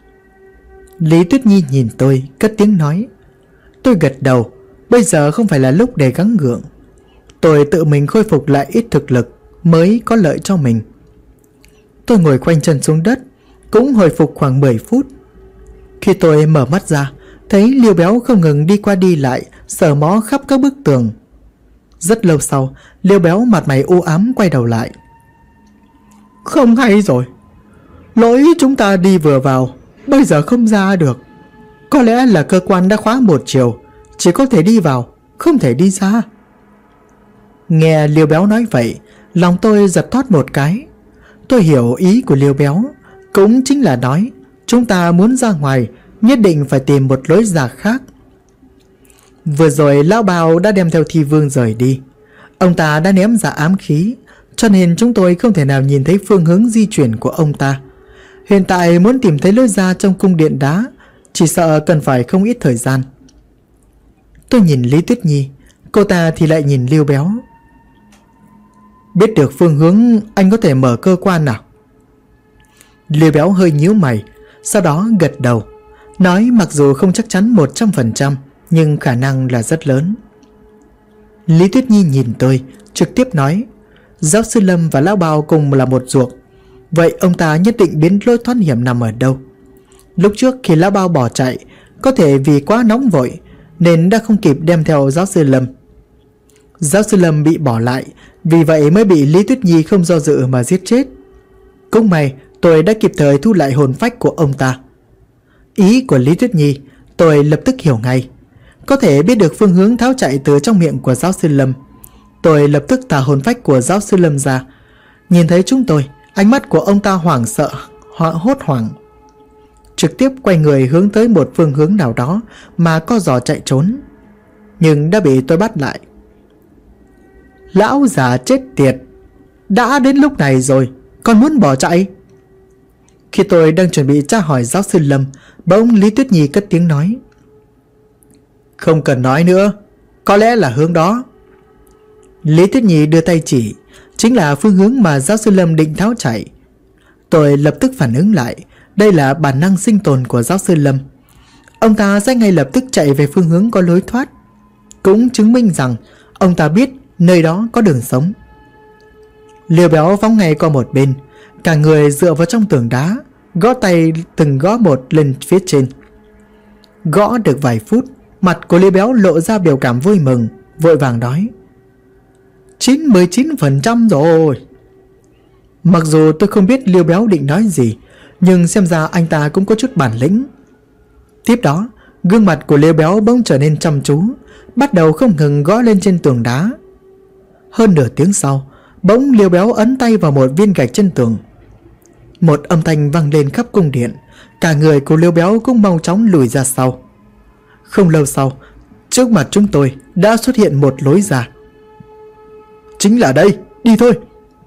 Lý Tuyết Nhi nhìn tôi, cất tiếng nói. Tôi gật đầu. Bây giờ không phải là lúc để gắng gượng. Tôi tự mình khôi phục lại ít thực lực mới có lợi cho mình. Tôi ngồi khoanh chân xuống đất, cũng hồi phục khoảng 10 phút. Khi tôi mở mắt ra, thấy Liêu Béo không ngừng đi qua đi lại, sờ mó khắp các bức tường. Rất lâu sau, Liêu Béo mặt mày u ám quay đầu lại. Không hay rồi. Lỗi chúng ta đi vừa vào, bây giờ không ra được. Có lẽ là cơ quan đã khóa một chiều, chỉ có thể đi vào, không thể đi ra. Nghe Liêu Béo nói vậy, lòng tôi giật thót một cái. Tôi hiểu ý của Liêu Béo, cũng chính là nói chúng ta muốn ra ngoài nhất định phải tìm một lối ra khác. Vừa rồi lão bào đã đem theo Thi Vương rời đi. Ông ta đã ném ra ám khí, cho nên chúng tôi không thể nào nhìn thấy phương hướng di chuyển của ông ta. Hiện tại muốn tìm thấy lối ra trong cung điện đá, chỉ sợ cần phải không ít thời gian. Tôi nhìn Lý Tuyết Nhi, cô ta thì lại nhìn Liêu Béo. Biết được phương hướng anh có thể mở cơ quan nào? Liêu Béo hơi nhíu mày, sau đó gật đầu, nói mặc dù không chắc chắn 100%, nhưng khả năng là rất lớn. Lý Tuyết Nhi nhìn tôi, trực tiếp nói. Giáo sư Lâm và lão bào cùng là một ruột, vậy ông ta nhất định biết lối thoát hiểm nằm ở đâu. Lúc trước khi lão bao bỏ chạy, có thể vì quá nóng vội nên đã không kịp đem theo giáo sư Lâm. Giáo sư Lâm bị bỏ lại, vì vậy mới bị Lý Tuyết Nhi không do dự mà giết chết. Cũng may tôi đã kịp thời thu lại hồn phách của ông ta. Ý của Lý Tuyết Nhi tôi lập tức hiểu ngay. Có thể biết được phương hướng tháo chạy từ trong miệng của giáo sư Lâm. Tôi lập tức thả hồn phách của giáo sư Lâm ra. Nhìn thấy chúng tôi, ánh mắt của ông ta hoảng sợ, hốt hoảng, trực tiếp quay người hướng tới một phương hướng nào đó mà co giò chạy trốn, nhưng đã bị tôi bắt lại. Lão già chết tiệt, đã đến lúc này rồi còn muốn bỏ chạy? Khi tôi đang chuẩn bị tra hỏi giáo sư Lâm, bỗng Lý Tuyết Nhi cất tiếng nói: "Không cần nói nữa, có lẽ là hướng đó." Lý Tuyết Nhi đưa tay chỉ, chính là phương hướng mà giáo sư Lâm định tháo chạy. Tôi lập tức phản ứng lại, đây là bản năng sinh tồn của giáo sư Lâm. Ông ta sẽ ngay lập tức chạy về phương hướng có lối thoát, cũng chứng minh rằng ông ta biết nơi đó có đường sống. Liêu Béo phóng ngay qua một bên, cả người dựa vào trong tường đá, gõ tay từng gõ một lên phía trên. Gõ được vài phút, mặt của Liêu Béo lộ ra biểu cảm vui mừng, vội vàng nói: 99% rồi. Mặc dù tôi không biết Liêu Béo định nói gì, nhưng xem ra anh ta cũng có chút bản lĩnh. Tiếp đó, gương mặt của Liêu Béo bỗng trở nên chăm chú, bắt đầu không ngừng gõ lên trên tường đá. Hơn nửa tiếng sau, bỗng Liêu Béo ấn tay vào một viên gạch trên tường. Một âm thanh vang lên khắp cung điện, cả người của Liêu Béo cũng mau chóng lùi ra sau. Không lâu sau, trước mặt chúng tôi đã xuất hiện một lối ra. "Chính là đây, đi thôi."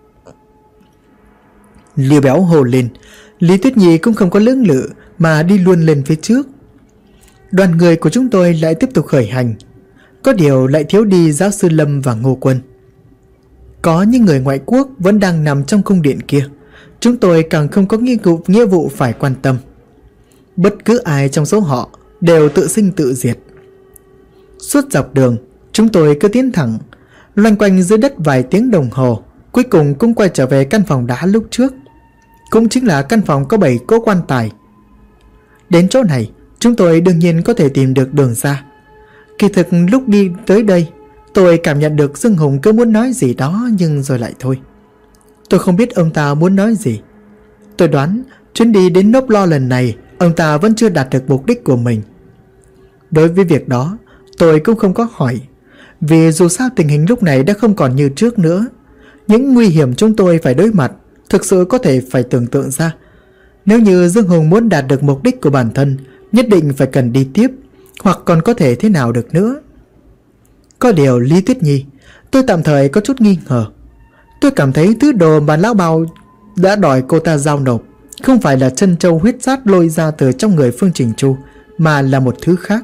Liêu Béo hô lên. Lý Tuyết Nhi cũng không có lưỡng lự mà đi luôn lên phía trước. Đoàn người của chúng tôi lại tiếp tục khởi hành. Có điều lại thiếu đi giáo sư Lâm và Ngô Quân. Có những người ngoại quốc vẫn đang nằm trong cung điện kia, chúng tôi càng không có nghĩa vụ phải quan tâm. Bất cứ ai trong số họ đều tự sinh tự diệt. Suốt dọc đường, chúng tôi cứ tiến thẳng, loanh quanh dưới đất vài tiếng đồng hồ, cuối cùng cũng quay trở về căn phòng đá lúc trước, cũng chính là căn phòng có 7 cỗ quan tài. Đến chỗ này, chúng tôi đương nhiên có thể tìm được đường ra. Kỳ thực lúc đi tới đây, tôi cảm nhận được Dương Hùng cứ muốn nói gì đó nhưng rồi lại thôi. Tôi không biết ông ta muốn nói gì. Tôi đoán chuyến đi đến Nốp Lo lần này, ông ta vẫn chưa đạt được mục đích của mình. Đối với việc đó, tôi cũng không có hỏi, vì dù sao tình hình lúc này đã không còn như trước nữa. Những nguy hiểm chúng tôi phải đối mặt thực sự có thể phải tưởng tượng ra. Nếu như Dương Hùng muốn đạt được mục đích của bản thân, nhất định phải cần đi tiếp, hoặc còn có thể thế nào được nữa. Có điều Lý Tuyết Nhi, tôi tạm thời có chút nghi ngờ. Tôi cảm thấy thứ đồ mà lão Bao đã đòi cô ta giao nộp không phải là chân châu huyết sát lôi ra từ trong người Phương Trình Chu, mà là một thứ khác.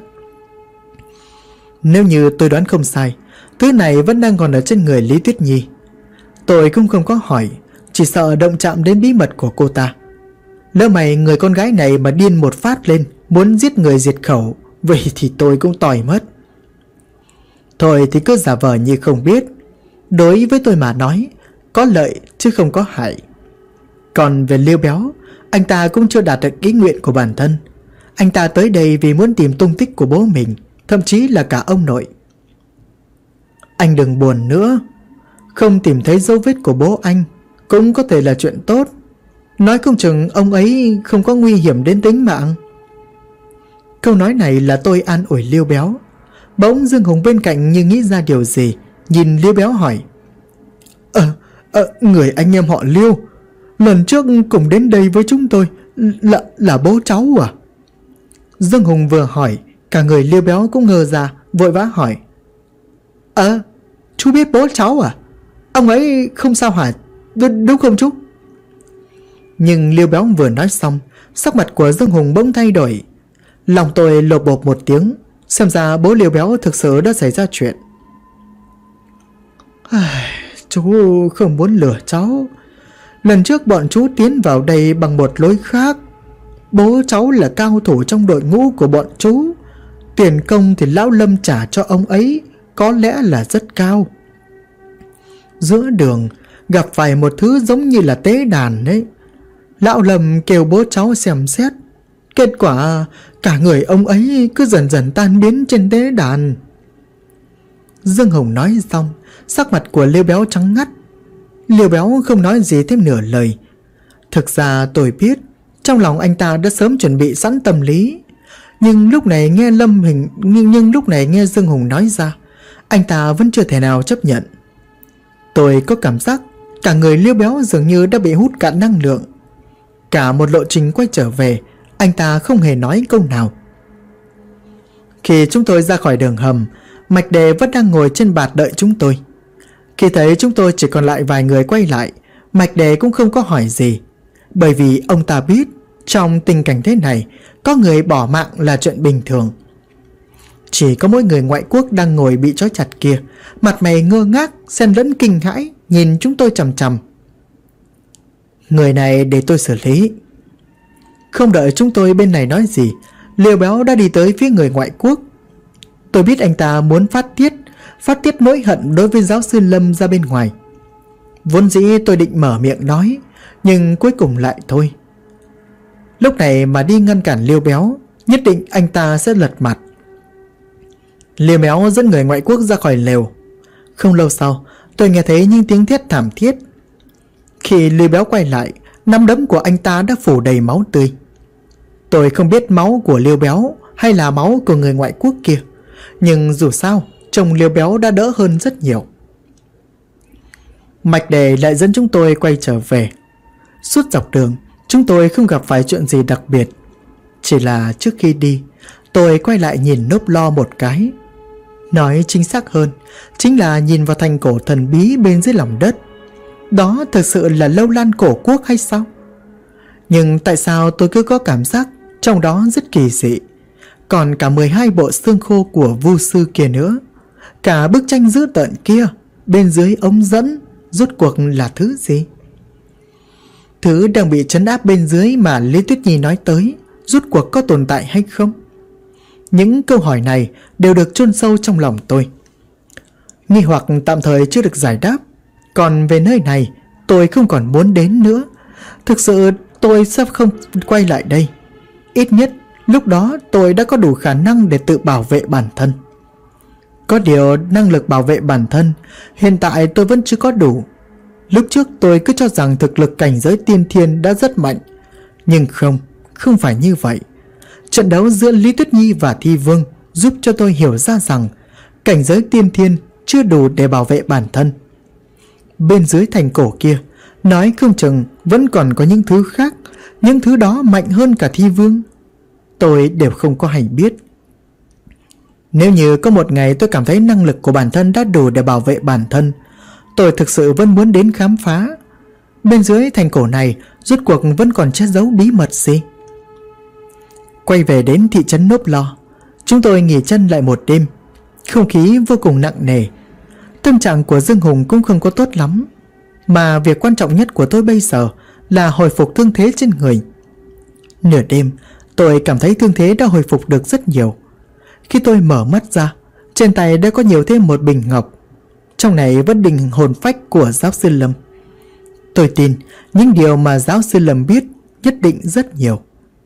Nếu như tôi đoán không sai, thứ này vẫn đang còn ở trên người Lý Tuyết Nhi. Tôi cũng không có hỏi, chỉ sợ động chạm đến bí mật của cô ta. Lỡ mày người con gái này mà điên một phát lên, muốn giết người diệt khẩu, vậy thì tôi cũng tỏi mất. Thôi thì cứ giả vờ như không biết. Đối với tôi mà nói, có lợi chứ không có hại. Còn về Liêu Béo, anh ta cũng chưa đạt được ý nguyện của bản thân. Anh ta tới đây vì muốn tìm tung tích của bố mình, thậm chí là cả ông nội. Anh đừng buồn nữa. Không tìm thấy dấu vết của bố anh cũng có thể là chuyện tốt. Nói không chừng ông ấy không có nguy hiểm đến tính mạng. Câu nói này là tôi an ủi Liêu Béo. Bỗng Dương Hùng bên cạnh như nghĩ ra điều gì, nhìn Liêu Béo hỏi: Người anh em họ Liêu lần trước cùng đến đây với chúng tôi là bố cháu à? Dương Hùng vừa hỏi, cả người Liêu Béo cũng ngờ ra, vội vã hỏi: Chú biết bố cháu à? Ông ấy không sao hả? Đúng không chú? Nhưng Liêu Béo vừa nói xong, sắc mặt của Dương Hùng bỗng thay đổi. Lòng tôi lột bột một tiếng, xem ra bố Liêu Béo thực sự đã xảy ra chuyện. Chú không muốn lừa cháu. Lần trước bọn chú tiến vào đây bằng một lối khác. Bố cháu là cao thủ trong đội ngũ của bọn chú. Tiền công thì lão Lâm trả cho ông ấy có lẽ là rất cao. Giữa đường gặp phải một thứ giống như là tế đàn ấy. Lão Lâm kêu bố cháu xem xét. Kết quả cả người ông ấy cứ dần dần tan biến trên tế đàn. Dương Hùng nói xong, sắc mặt của Liêu Béo trắng ngắt. Liêu Béo không nói gì thêm nửa lời. Thực ra tôi biết trong lòng anh ta đã sớm chuẩn bị sẵn tâm lý. Nhưng lúc này nghe Dương Hùng nói ra, anh ta vẫn chưa thể nào chấp nhận. Tôi có cảm giác cả người Liêu Béo dường như đã bị hút cạn năng lượng. Cả một lộ trình quay trở về, anh ta không hề nói câu nào. Khi chúng tôi ra khỏi đường hầm, Mạch Đề vẫn đang ngồi trên bạt đợi chúng tôi. Khi thấy chúng tôi chỉ còn lại vài người quay lại, Mạch Đề cũng không có hỏi gì, bởi vì ông ta biết Trong tình cảnh thế này, có người bỏ mạng là chuyện bình thường. Chỉ có mỗi người ngoại quốc đang ngồi bị trói chặt kia, mặt mày ngơ ngác, xen lẫn kinh hãi, nhìn chúng tôi chằm chằm. Người này để tôi xử lý. Không đợi chúng tôi bên này nói gì, Liều Béo đã đi tới phía người ngoại quốc. Tôi biết anh ta muốn phát tiết nỗi hận đối với giáo sư Lâm ra bên ngoài. Vốn dĩ tôi định mở miệng nói, nhưng cuối cùng lại thôi. Lúc này mà đi ngăn cản Liêu Béo, nhất định anh ta sẽ lật mặt. Liêu Béo dẫn người ngoại quốc ra khỏi lều. Không lâu sau, tôi nghe thấy những tiếng thét thảm thiết. Khi Liêu Béo quay lại, nắm đấm của anh ta đã phủ đầy máu tươi. Tôi không biết máu của Liêu Béo hay là máu của người ngoại quốc kia, nhưng dù sao, trông Liêu Béo đã đỡ hơn rất nhiều. Mạch Đề lại dẫn chúng tôi quay trở về. Suốt dọc đường, chúng tôi không gặp phải chuyện gì đặc biệt. Chỉ là trước khi đi, tôi quay lại nhìn Nốp Lo một cái. Nói chính xác hơn, chính là nhìn vào thành cổ thần bí bên dưới lòng đất. Đó thực sự là Lâu Lan cổ quốc hay sao? Nhưng tại sao tôi cứ có cảm giác trong đó rất kỳ dị? Còn cả 12 bộ xương khô của Vu sư kia nữa. Cả bức tranh dữ tợn kia, bên dưới ống dẫn, rốt cuộc là thứ gì? Thứ đang bị trấn áp bên dưới mà Lý Tuyết Nhi nói tới, rốt cuộc có tồn tại hay không? Những câu hỏi này đều được chôn sâu trong lòng tôi. Nghi hoặc tạm thời chưa được giải đáp. Còn về nơi này, tôi không còn muốn đến nữa. Thực sự tôi sắp không quay lại đây. Ít nhất lúc đó tôi đã có đủ khả năng để tự bảo vệ bản thân. Có điều năng lực bảo vệ bản thân hiện tại tôi vẫn chưa có đủ. Lúc trước tôi cứ cho rằng thực lực cảnh giới tiên thiên đã rất mạnh. Nhưng không phải như vậy. Trận đấu giữa Lý Tuyết Nhi và Thi Vương giúp cho tôi hiểu ra rằng cảnh giới tiên thiên chưa đủ để bảo vệ bản thân. Bên dưới thành cổ kia, nói không chừng vẫn còn có những thứ khác. Những thứ đó mạnh hơn cả Thi Vương. Tôi đều không có hay biết. Nếu như có một ngày tôi cảm thấy năng lực của bản thân đã đủ để bảo vệ bản thân, tôi thực sự vẫn muốn đến khám phá. Bên dưới thành cổ này rốt cuộc vẫn còn che giấu bí mật gì? Quay về đến thị trấn Nốp Lo, chúng tôi nghỉ chân lại một đêm. Không khí vô cùng nặng nề. Tâm trạng của Dương Hùng cũng không có tốt lắm. Mà việc quan trọng nhất của tôi bây giờ là hồi phục thương thế trên người. Nửa đêm, tôi cảm thấy thương thế đã hồi phục được rất nhiều. Khi tôi mở mắt ra, trên tay đã có nhiều thêm một bình ngọc. Trong này vẫn đựng hồn phách của giáo sư Lâm. Tôi tin những điều mà giáo sư Lâm biết nhất định rất nhiều.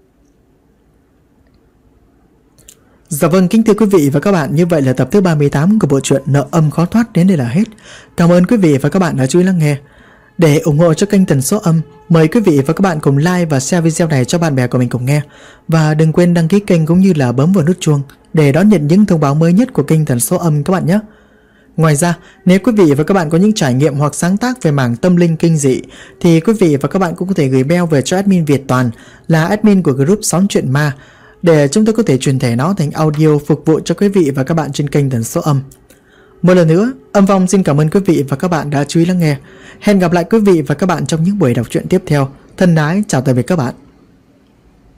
Dạ vâng, kính thưa quý vị và các bạn, như vậy là tập thứ 38 của bộ truyện Nợ Âm Khó Thoát đến đây là hết. Cảm ơn quý vị và các bạn đã chú ý lắng nghe. Để ủng hộ cho kênh Tần Số Âm, mời quý vị và các bạn cùng like và share video này cho bạn bè của mình cùng nghe. Và đừng quên đăng ký kênh cũng như là bấm vào nút chuông để đón nhận những thông báo mới nhất của kênh Tần Số Âm các bạn nhé. Ngoài ra, nếu quý vị và các bạn có những trải nghiệm hoặc sáng tác về mảng tâm linh kinh dị thì quý vị và các bạn cũng có thể gửi mail về cho admin Việt Toàn, là admin của group Xóm Chuyện Ma, để chúng tôi có thể truyền thể nó thành audio phục vụ cho quý vị và các bạn trên kênh Tần Số Âm. Một lần nữa, Âm Vong xin cảm ơn quý vị và các bạn đã chú ý lắng nghe. Hẹn gặp lại quý vị và các bạn trong những buổi đọc truyện tiếp theo. Thân ái chào tạm biệt các bạn.